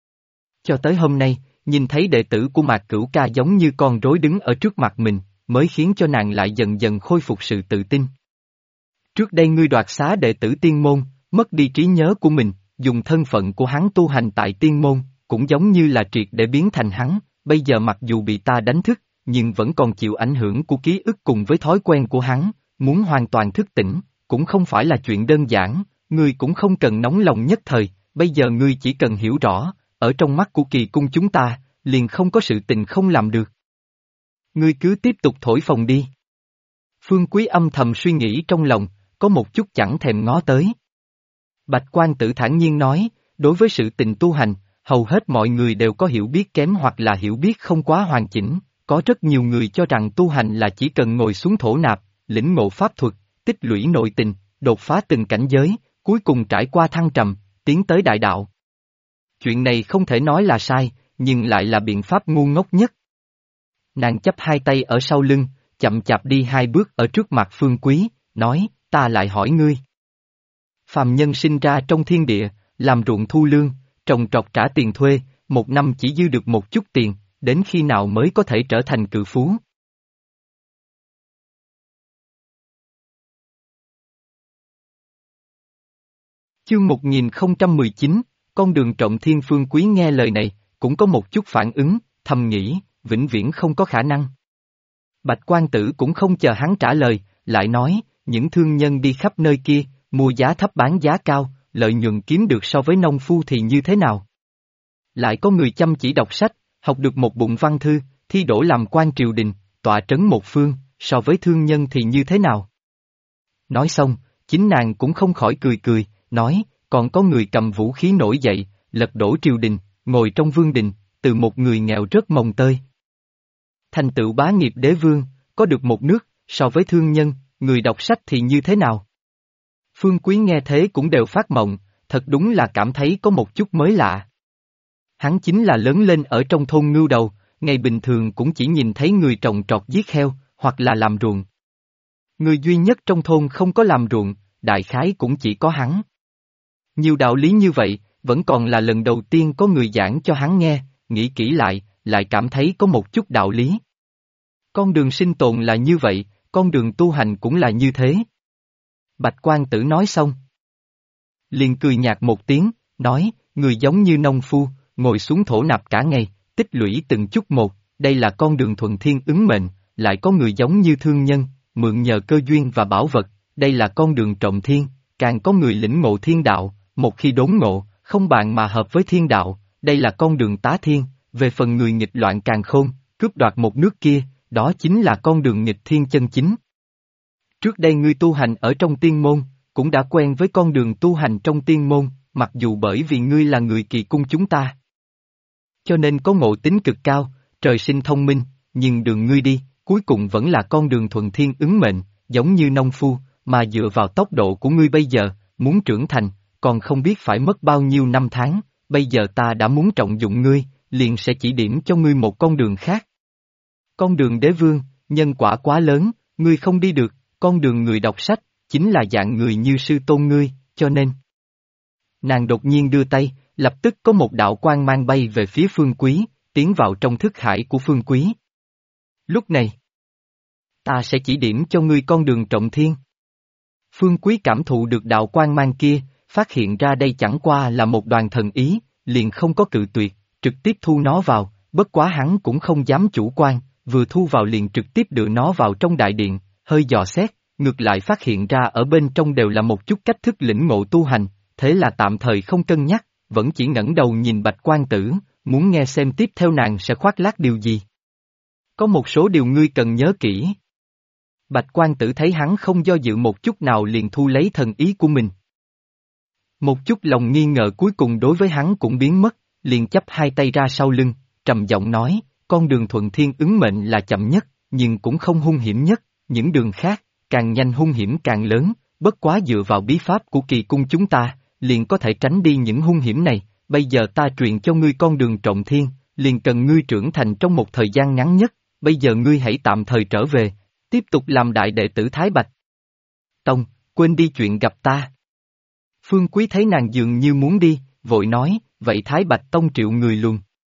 Cho tới hôm nay, nhìn thấy đệ tử của Mạc Cửu Ca giống như con rối đứng ở trước mặt mình, mới khiến cho nàng lại dần dần khôi phục sự tự tin. Trước đây ngươi đoạt xá đệ tử tiên môn, mất đi trí nhớ của mình, dùng thân phận của hắn tu hành tại tiên môn, cũng giống như là triệt để biến thành hắn, bây giờ mặc dù bị ta đánh thức, nhưng vẫn còn chịu ảnh hưởng của ký ức cùng với thói quen của hắn, muốn hoàn toàn thức tỉnh, cũng không phải là chuyện đơn giản, ngươi cũng không cần nóng lòng nhất thời, bây giờ ngươi chỉ cần hiểu rõ, ở trong mắt của kỳ cung chúng ta, liền không có sự tình không làm được. Ngươi cứ tiếp tục thổi phồng đi. Phương Quý âm thầm suy nghĩ trong lòng, có một chút chẳng thèm ngó tới. Bạch Quan Tử thản nhiên nói, đối với sự tình tu hành, hầu hết mọi người đều có hiểu biết kém hoặc là hiểu biết không quá hoàn chỉnh, có rất nhiều người cho rằng tu hành là chỉ cần ngồi xuống thổ nạp, lĩnh ngộ pháp thuật, tích lũy nội tình, đột phá từng cảnh giới, cuối cùng trải qua thăng trầm, tiến tới đại đạo. Chuyện này không thể nói là sai, nhưng lại là biện pháp ngu ngốc nhất. Nàng chắp hai tay ở sau lưng, chậm chạp đi hai bước ở trước mặt Phương Quý, nói, ta lại hỏi ngươi. Phàm nhân sinh ra trong thiên địa, làm ruộng thu lương, trồng trọt trả tiền thuê, một năm chỉ dư được một chút tiền, đến khi nào mới có thể trở thành cự phú? Chương 1019, con đường trọng thiên. Phương Quý nghe lời này, cũng có một chút phản ứng, thầm nghĩ, vĩnh viễn không có khả năng. Bạch Quan Tử cũng không chờ hắn trả lời, lại nói, những thương nhân đi khắp nơi kia, mua giá thấp bán giá cao, lợi nhuận kiếm được so với nông phu thì như thế nào? Lại có người chăm chỉ đọc sách, học được một bụng văn thư, thi đỗ làm quan triều đình, tọa trấn một phương, so với thương nhân thì như thế nào? Nói xong, chính nàng cũng không khỏi cười cười, nói, còn có người cầm vũ khí nổi dậy, lật đổ triều đình, ngồi trong vương đình, từ một người nghèo rất mồng tơi. Thành tựu bá nghiệp đế vương, có được một nước, so với thương nhân, người đọc sách thì như thế nào? Phương Quý nghe thế cũng đều phát mộng, thật đúng là cảm thấy có một chút mới lạ. Hắn chính là lớn lên ở trong thôn ngưu đầu, ngày bình thường cũng chỉ nhìn thấy người trồng trọt giết heo, hoặc là làm ruộng. Người duy nhất trong thôn không có làm ruộng, đại khái cũng chỉ có hắn. Nhiều đạo lý như vậy, vẫn còn là lần đầu tiên có người giảng cho hắn nghe, nghĩ kỹ lại cảm thấy có một chút đạo lý. Con đường sinh tồn là như vậy, con đường tu hành cũng là như thế. Bạch Quan Tử nói xong. Liền cười nhạt một tiếng, nói, người giống như nông phu, ngồi xuống thổ nạp cả ngày, tích lũy từng chút một, đây là con đường thuận thiên ứng mệnh, lại có người giống như thương nhân, mượn nhờ cơ duyên và bảo vật, đây là con đường trọng thiên, càng có người lĩnh ngộ thiên đạo, một khi đốn ngộ, không bàn mà hợp với thiên đạo, đây là con đường tá thiên, về phần người nghịch loạn càng khôn, cướp đoạt một nước kia, đó chính là con đường nghịch thiên chân chính. Trước đây ngươi tu hành ở trong tiên môn, cũng đã quen với con đường tu hành trong tiên môn, mặc dù bởi vì ngươi là người kỳ cung chúng ta. Cho nên có ngộ tính cực cao, trời sinh thông minh, nhưng đường ngươi đi, cuối cùng vẫn là con đường thuận thiên ứng mệnh, giống như nông phu, mà dựa vào tốc độ của ngươi bây giờ, muốn trưởng thành, còn không biết phải mất bao nhiêu năm tháng, bây giờ ta đã muốn trọng dụng ngươi, liền sẽ chỉ điểm cho ngươi một con đường khác. Con đường đế vương, nhân quả quá lớn, ngươi không đi được, con đường người đọc sách, chính là dạng người như sư tôn ngươi, cho nên. Nàng đột nhiên đưa tay, lập tức có một đạo quang mang bay về phía Phương Quý, tiến vào trong thức hải của Phương Quý. Lúc này, ta sẽ chỉ điểm cho ngươi con đường trọng thiên. Phương Quý cảm thụ được đạo quang mang kia, phát hiện ra đây chẳng qua là một đoàn thần ý, liền không có cự tuyệt, trực tiếp thu nó vào, bất quá hắn cũng không dám chủ quan, vừa thu vào liền trực tiếp đưa nó vào trong đại điện, hơi dò xét, ngược lại phát hiện ra ở bên trong đều là một chút cách thức lĩnh ngộ tu hành, thế là tạm thời không cân nhắc, vẫn chỉ ngẩng đầu nhìn Bạch Quan Tử, muốn nghe xem tiếp theo nàng sẽ khoác lác điều gì. Có một số điều ngươi cần nhớ kỹ. Bạch Quan Tử thấy hắn không do dự một chút nào liền thu lấy thần ý của mình. Một chút lòng nghi ngờ cuối cùng đối với hắn cũng biến mất, liền chắp hai tay ra sau lưng, trầm giọng nói, con đường thuận thiên ứng mệnh là chậm nhất, nhưng cũng không hung hiểm nhất, những đường khác, càng nhanh hung hiểm càng lớn, bất quá dựa vào bí pháp của kỳ cung chúng ta, liền có thể tránh đi những hung hiểm này, bây giờ ta truyền cho ngươi con đường trọng thiên, liền cần ngươi trưởng thành trong một thời gian ngắn nhất, bây giờ ngươi hãy tạm thời trở về, tiếp tục làm đại đệ tử Thái Bạch Tông, quên đi chuyện gặp ta. Phương Quý thấy nàng dường như muốn đi, vội nói, vậy Thái Bạch Tông triệu người luôn.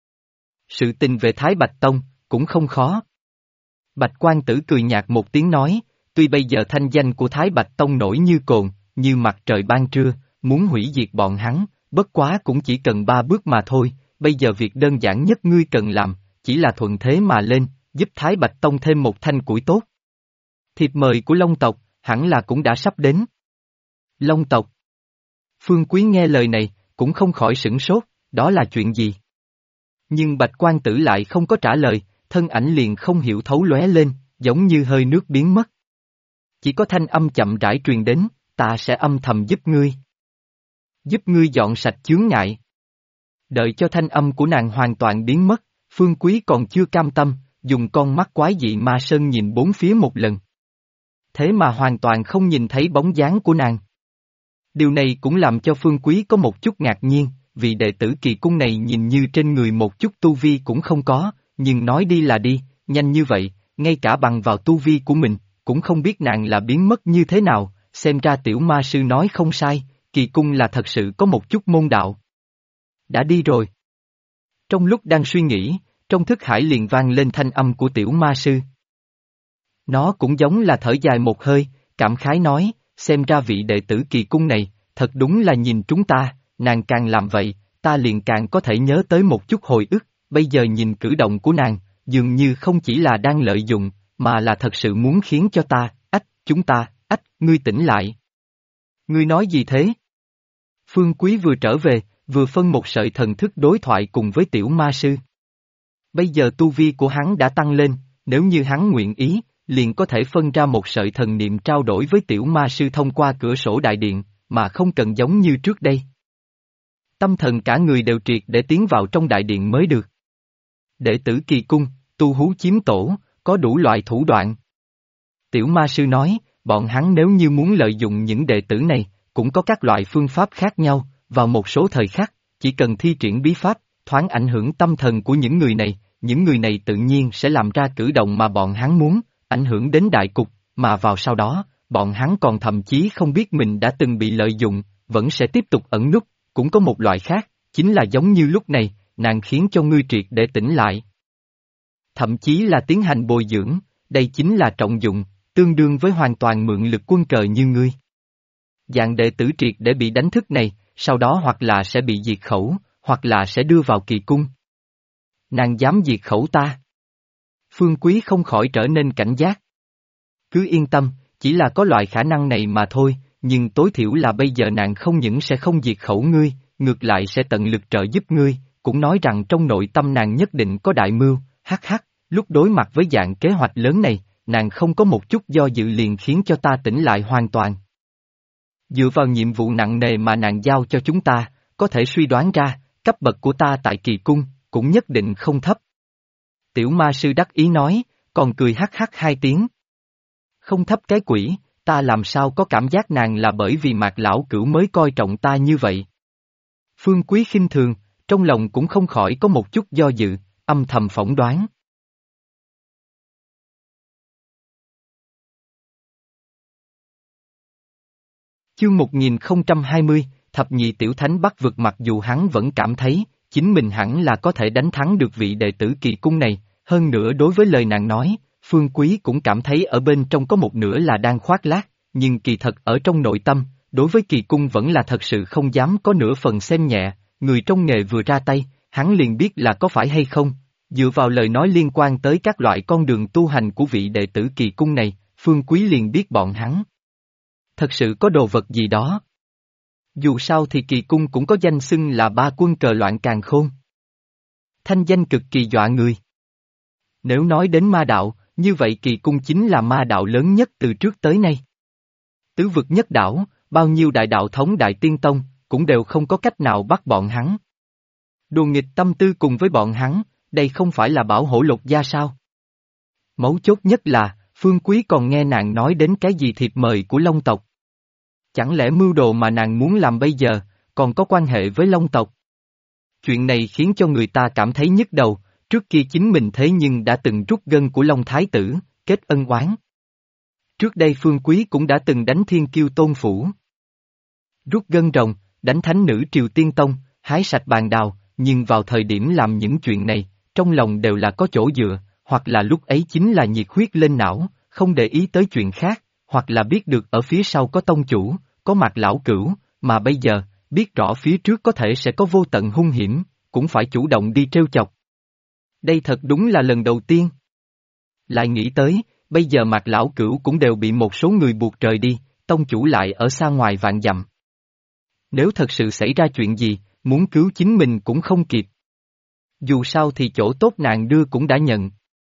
Sự tình về Thái Bạch Tông, cũng không khó. Bạch Quan Tử cười nhạt một tiếng nói, tuy bây giờ thanh danh của Thái Bạch Tông nổi như cồn, như mặt trời ban trưa, muốn hủy diệt bọn hắn, bất quá cũng chỉ cần 3 bước mà thôi, bây giờ việc đơn giản nhất ngươi cần làm, chỉ là thuận thế mà lên, giúp Thái Bạch Tông thêm một thanh củi tốt. Thiệp mời của Long tộc, hẳn là cũng đã sắp đến. Long tộc. Phương Quý nghe lời này, cũng không khỏi sửng sốt, đó là chuyện gì? Nhưng Bạch Quan Tử lại không có trả lời, thân ảnh liền không hiểu thấu lóe lên, giống như hơi nước biến mất. Chỉ có thanh âm chậm rãi truyền đến, ta sẽ âm thầm giúp ngươi. Giúp ngươi dọn sạch chướng ngại. Đợi cho thanh âm của nàng hoàn toàn biến mất, Phương Quý còn chưa cam tâm, dùng con mắt quái dị ma sơn nhìn bốn phía một lần. Thế mà hoàn toàn không nhìn thấy bóng dáng của nàng. Điều này cũng làm cho Phương Quý có một chút ngạc nhiên, vì đệ tử kỳ cung này nhìn như trên người một chút tu vi cũng không có, nhưng nói đi là đi, nhanh như vậy, ngay cả bằng vào tu vi của mình, cũng không biết nàng là biến mất như thế nào, xem ra tiểu ma sư nói không sai, kỳ cung là thật sự có một chút môn đạo. Đã đi rồi. Trong lúc đang suy nghĩ, trong thức hải liền vang lên thanh âm của tiểu ma sư. Nó cũng giống là thở dài một hơi, cảm khái nói, xem ra vị đệ tử kỳ cung này, thật đúng là nhìn chúng ta, nàng càng làm vậy, ta liền càng có thể nhớ tới một chút hồi ức, bây giờ nhìn cử động của nàng, dường như không chỉ là đang lợi dụng, mà là thật sự muốn khiến cho ta, chúng ta, ngươi tỉnh lại. Ngươi nói gì thế? Phương Quý vừa trở về, vừa phân một sợi thần thức đối thoại cùng với tiểu ma sư. Bây giờ tu vi của hắn đã tăng lên, nếu như hắn nguyện ý, liền có thể phân ra một sợi thần niệm trao đổi với tiểu ma sư thông qua cửa sổ đại điện, mà không cần giống như trước đây. Tâm thần cả người đều triệt để tiến vào trong đại điện mới được. Đệ tử kỳ cung, tu hú chiếm tổ, có đủ loại thủ đoạn. Tiểu ma sư nói, bọn hắn nếu như muốn lợi dụng những đệ tử này, cũng có các loại phương pháp khác nhau, vào một số thời khắc, chỉ cần thi triển bí pháp, thoáng ảnh hưởng tâm thần của những người này tự nhiên sẽ làm ra cử động mà bọn hắn muốn, ảnh hưởng đến đại cục, mà vào sau đó, bọn hắn còn thậm chí không biết mình đã từng bị lợi dụng, vẫn sẽ tiếp tục ẩn núp, cũng có một loại khác, chính là giống như lúc này, nàng khiến cho ngươi triệt để tỉnh lại. Thậm chí là tiến hành bồi dưỡng, đây chính là trọng dụng, tương đương với hoàn toàn mượn lực quân cờ như ngươi. Dạng đệ tử triệt để bị đánh thức này, sau đó hoặc là sẽ bị diệt khẩu, hoặc là sẽ đưa vào kỳ cung. Nàng dám diệt khẩu ta. Phương Quý không khỏi trở nên cảnh giác. Cứ yên tâm, chỉ là có loại khả năng này mà thôi, nhưng tối thiểu là bây giờ nàng không những sẽ không diệt khẩu ngươi, ngược lại sẽ tận lực trợ giúp ngươi, cũng nói rằng trong nội tâm nàng nhất định có đại mưu, lúc đối mặt với dạng kế hoạch lớn này, nàng không có một chút do dự liền khiến cho ta tỉnh lại hoàn toàn. Dựa vào nhiệm vụ nặng nề mà nàng giao cho chúng ta, có thể suy đoán ra, cấp bậc của ta tại kỳ cung, cũng nhất định không thấp. Tiểu ma sư đắc ý nói, còn cười hai tiếng. Không thấp cái quỷ, ta làm sao có cảm giác nàng là bởi vì Mạc lão cửu mới coi trọng ta như vậy. Phương Quý khinh thường, trong lòng cũng không khỏi có một chút do dự, âm thầm phỏng đoán. Chương 1020, thập nhị tiểu thánh bắt vực mặc dù hắn vẫn cảm thấy, chính mình hẳn là có thể đánh thắng được vị đệ tử kỳ cung này, hơn nữa đối với lời nàng nói, Phương Quý cũng cảm thấy ở bên trong có một nửa là đang khoác lác, nhưng kỳ thật ở trong nội tâm, đối với kỳ cung vẫn là thật sự không dám có nửa phần xem nhẹ, người trong nghề vừa ra tay, hắn liền biết là có phải hay không, dựa vào lời nói liên quan tới các loại con đường tu hành của vị đệ tử kỳ cung này, Phương Quý liền biết bọn hắn. Thật sự có đồ vật gì đó. Dù sao thì kỳ cung cũng có danh xưng là ba quân cờ loạn càn khôn. Thanh danh cực kỳ dọa người. Nếu nói đến ma đạo, như vậy kỳ cung chính là ma đạo lớn nhất từ trước tới nay. Tứ vực nhất đảo, bao nhiêu đại đạo thống đại tiên tông, cũng đều không có cách nào bắt bọn hắn. Đùa nghịch tâm tư cùng với bọn hắn, đây không phải là bảo hộ lục gia sao? Mấu chốt nhất là, Phương Quý còn nghe nàng nói đến cái gì thiệp mời của Long tộc. Chẳng lẽ mưu đồ mà nàng muốn làm bây giờ, còn có quan hệ với Long tộc? Chuyện này khiến cho người ta cảm thấy nhức đầu, trước kia chính mình thế nhưng đã từng rút gân của Long Thái tử, kết ân oán. Trước đây Phương Quý cũng đã từng đánh Thiên Kiêu Tôn Phủ. Rút gân rồng, đánh thánh nữ Triều Tiên Tông, hái sạch bàn đào, nhưng vào thời điểm làm những chuyện này, trong lòng đều là có chỗ dựa, hoặc là lúc ấy chính là nhiệt huyết lên não, không để ý tới chuyện khác, hoặc là biết được ở phía sau có tông chủ, có Mạc lão cửu, mà bây giờ, biết rõ phía trước có thể sẽ có vô tận hung hiểm, cũng phải chủ động đi trêu chọc. Đây thật đúng là lần đầu tiên. Lại nghĩ tới, bây giờ Mạc lão cửu cũng đều bị một số người buộc rời đi, tông chủ lại ở xa ngoài vạn dặm. Nếu thật sự xảy ra chuyện gì, muốn cứu chính mình cũng không kịp. Dù sao thì chỗ tốt nàng đưa cũng đã nhận.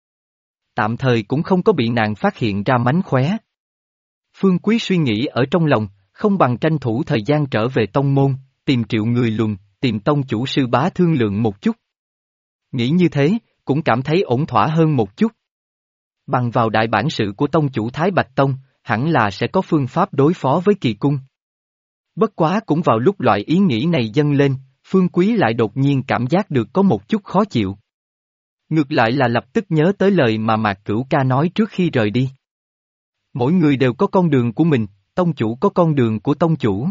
Tạm thời cũng không có bị nàng phát hiện ra mánh khóe. Phương Quý suy nghĩ ở trong lòng, không bằng tranh thủ thời gian trở về tông môn, tìm Triệu Người Luân, tìm tông chủ sư bá thương lượng một chút. Nghĩ như thế, cũng cảm thấy ổn thỏa hơn một chút. Bằng vào đại bản sự của tông chủ Thái Bạch Tông, hẳn là sẽ có phương pháp đối phó với kỳ cung. Bất quá cũng vào lúc loại ý nghĩ này dâng lên, Phương Quý lại đột nhiên cảm giác được có một chút khó chịu. Ngược lại là lập tức nhớ tới lời mà Mạc Cửu Ca nói trước khi rời đi. Mỗi người đều có con đường của mình, tông chủ có con đường của tông chủ.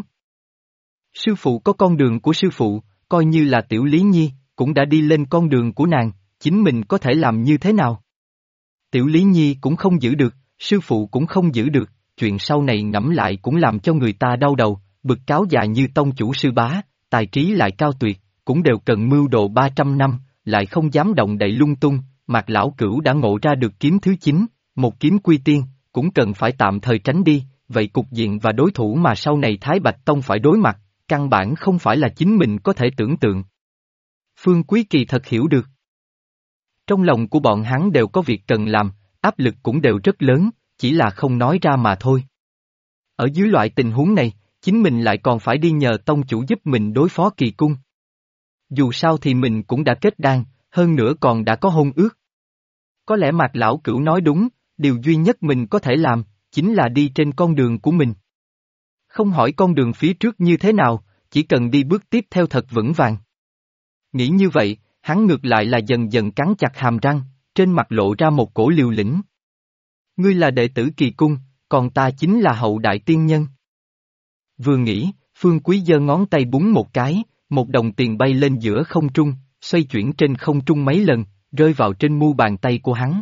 Sư phụ có con đường của sư phụ, coi như là Tiểu Lý Nhi, cũng đã đi lên con đường của nàng, chính mình có thể làm như thế nào? Tiểu Lý Nhi cũng không giữ được, sư phụ cũng không giữ được, chuyện sau này ngẫm lại cũng làm cho người ta đau đầu, bực cáo già như tông chủ sư bá, tài trí lại cao tuyệt, cũng đều cần mưu đồ 300 năm, lại không dám động đậy lung tung, Mạc lão cửu đã ngộ ra được kiếm thứ 9, một kiếm quy tiên, cũng cần phải tạm thời tránh đi, vậy cục diện và đối thủ mà sau này Thái Bạch Tông phải đối mặt, căn bản không phải là chính mình có thể tưởng tượng. Phương Quý kỳ thật hiểu được. Trong lòng của bọn hắn đều có việc cần làm, áp lực cũng đều rất lớn, chỉ là không nói ra mà thôi. Ở dưới loại tình huống này, chính mình lại còn phải đi nhờ tông chủ giúp mình đối phó kỳ cung. Dù sao thì mình cũng đã kết đan, hơn nữa còn đã có hôn ước. Có lẽ Mạc lão cửu nói đúng, điều duy nhất mình có thể làm, chính là đi trên con đường của mình. Không hỏi con đường phía trước như thế nào, chỉ cần đi bước tiếp theo thật vững vàng. Nghĩ như vậy, hắn ngược lại là dần dần cắn chặt hàm răng, trên mặt lộ ra một cổ liều lĩnh. Ngươi là đệ tử kỳ cung, còn ta chính là hậu đại tiên nhân. Vừa nghĩ, Phương Quý giơ ngón tay búng một cái, một đồng tiền bay lên giữa không trung, xoay chuyển trên không trung mấy lần, rơi vào trên mu bàn tay của hắn.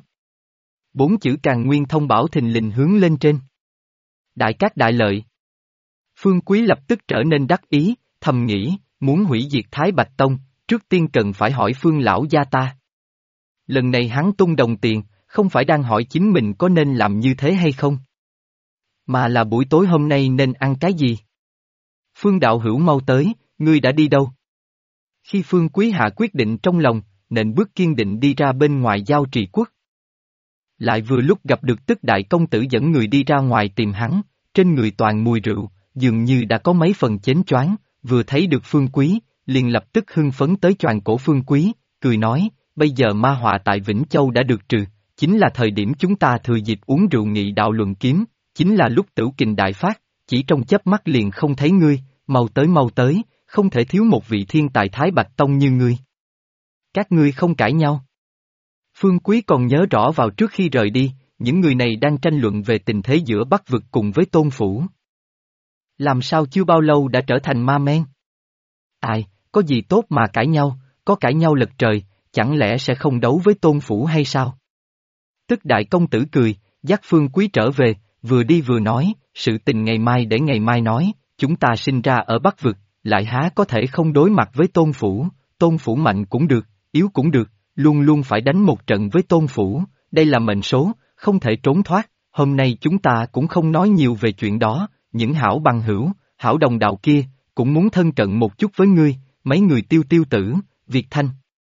4 chữ Càn Nguyên thông bảo thình lình hướng lên trên. Đại cát đại lợi. Phương Quý lập tức trở nên đắc ý, thầm nghĩ, muốn hủy diệt Thái Bạch Tông, trước tiên cần phải hỏi Phương lão gia ta. Lần này hắn tung đồng tiền, không phải đang hỏi chính mình có nên làm như thế hay không, mà là buổi tối hôm nay nên ăn cái gì. Phương đạo hữu mau tới, ngươi đã đi đâu? Khi Phương Quý hạ quyết định trong lòng, nện bước kiên định đi ra bên ngoài giao trì quốc. Lại vừa lúc gặp được Tức đại công tử dẫn người đi ra ngoài tìm hắn, trên người toàn mùi rượu, dường như đã có mấy phần chến choáng, vừa thấy được Phương Quý, liền lập tức hưng phấn tới choàng cổ Phương Quý, cười nói, bây giờ ma họa tại Vĩnh Châu đã được trừ, chính là thời điểm chúng ta thừa dịp uống rượu nghị đạo luận kiếm, chính là lúc tửu kình đại phát, chỉ trong chớp mắt liền không thấy ngươi, mau tới, không thể thiếu một vị thiên tài Thái Bạch Tông như ngươi. Các ngươi không cãi nhau. Phương Quý còn nhớ rõ vào trước khi rời đi, những người này đang tranh luận về tình thế giữa Bắc vực cùng với Tôn Phủ. Làm sao chưa bao lâu đã trở thành ma men? Ai, có gì tốt mà cãi nhau, có cãi nhau lật trời, chẳng lẽ sẽ không đấu với Tôn Phủ hay sao? Tức đại công tử cười, dắt Phương Quý trở về, vừa đi vừa nói, sự tình ngày mai để ngày mai nói, chúng ta sinh ra ở Bắc Vực, lại há có thể không đối mặt với Tôn Phủ mạnh cũng được, yếu cũng được, luôn luôn phải đánh một trận với Tôn Phủ, đây là mệnh số, không thể trốn thoát, hôm nay chúng ta cũng không nói nhiều về chuyện đó, những hảo bằng hữu, hảo đồng đạo kia, cũng muốn thân cận một chút với ngươi, mấy người Tiêu Tiêu Tử, Việt Thanh,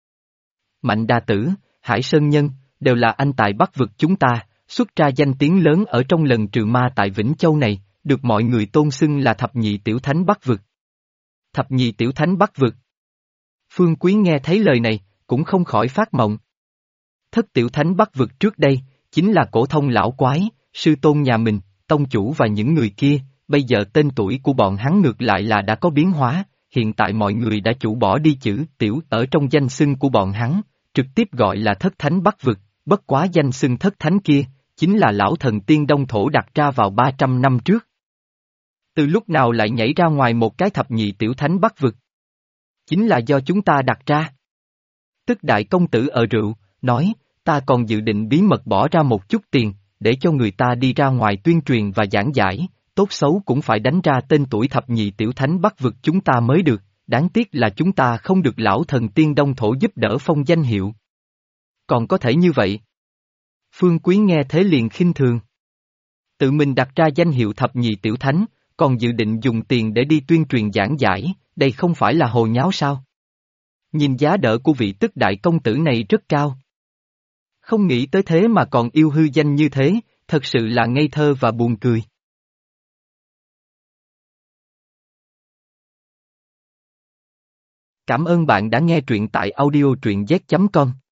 Mạnh Đà Tử, Hải Sơn Nhân, đều là anh tại Bắc Vực chúng ta, xuất ra danh tiếng lớn ở trong lần trừ ma tại Vĩnh Châu này, được mọi người tôn xưng là thập nhị tiểu thánh Bắc Vực. Thập nhị tiểu thánh Bắc Vực. Phương Quý nghe thấy lời này, cũng không khỏi phát mộng. Thất tiểu thánh Bắc Vực trước đây, chính là cổ thông lão quái, sư tôn nhà mình, tông chủ và những người kia, bây giờ tên tuổi của bọn hắn ngược lại là đã có biến hóa, hiện tại mọi người đã chủ bỏ đi chữ tiểu ở trong danh xưng của bọn hắn, trực tiếp gọi là thất thánh Bắc Vực, bất quá danh xưng thất thánh kia, chính là lão thần tiên Đông Thổ đặt ra vào 300 năm trước. Từ lúc nào lại nhảy ra ngoài một cái thập nhị tiểu thánh Bắc Vực? Chính là do chúng ta đặt ra. Tức đại công tử ở rượu, nói, ta còn dự định bí mật bỏ ra một chút tiền, để cho người ta đi ra ngoài tuyên truyền và giảng giải, tốt xấu cũng phải đánh ra tên tuổi thập nhị tiểu thánh Bắc Vực chúng ta mới được, đáng tiếc là chúng ta không được lão thần tiên Đông Thổ giúp đỡ phong danh hiệu. Còn có thể như vậy? Phương Quý nghe thế liền khinh thường. Tự mình đặt ra danh hiệu thập nhị tiểu thánh, còn dự định dùng tiền để đi tuyên truyền giảng giải, đây không phải là hồ nháo sao? Nhìn giá đỡ của vị tức đại công tử này rất cao. Không nghĩ tới thế mà còn yêu hư danh như thế, thật sự là ngây thơ và buồn cười. Cảm ơn bạn đã nghe truyện tại audio truyện z.com.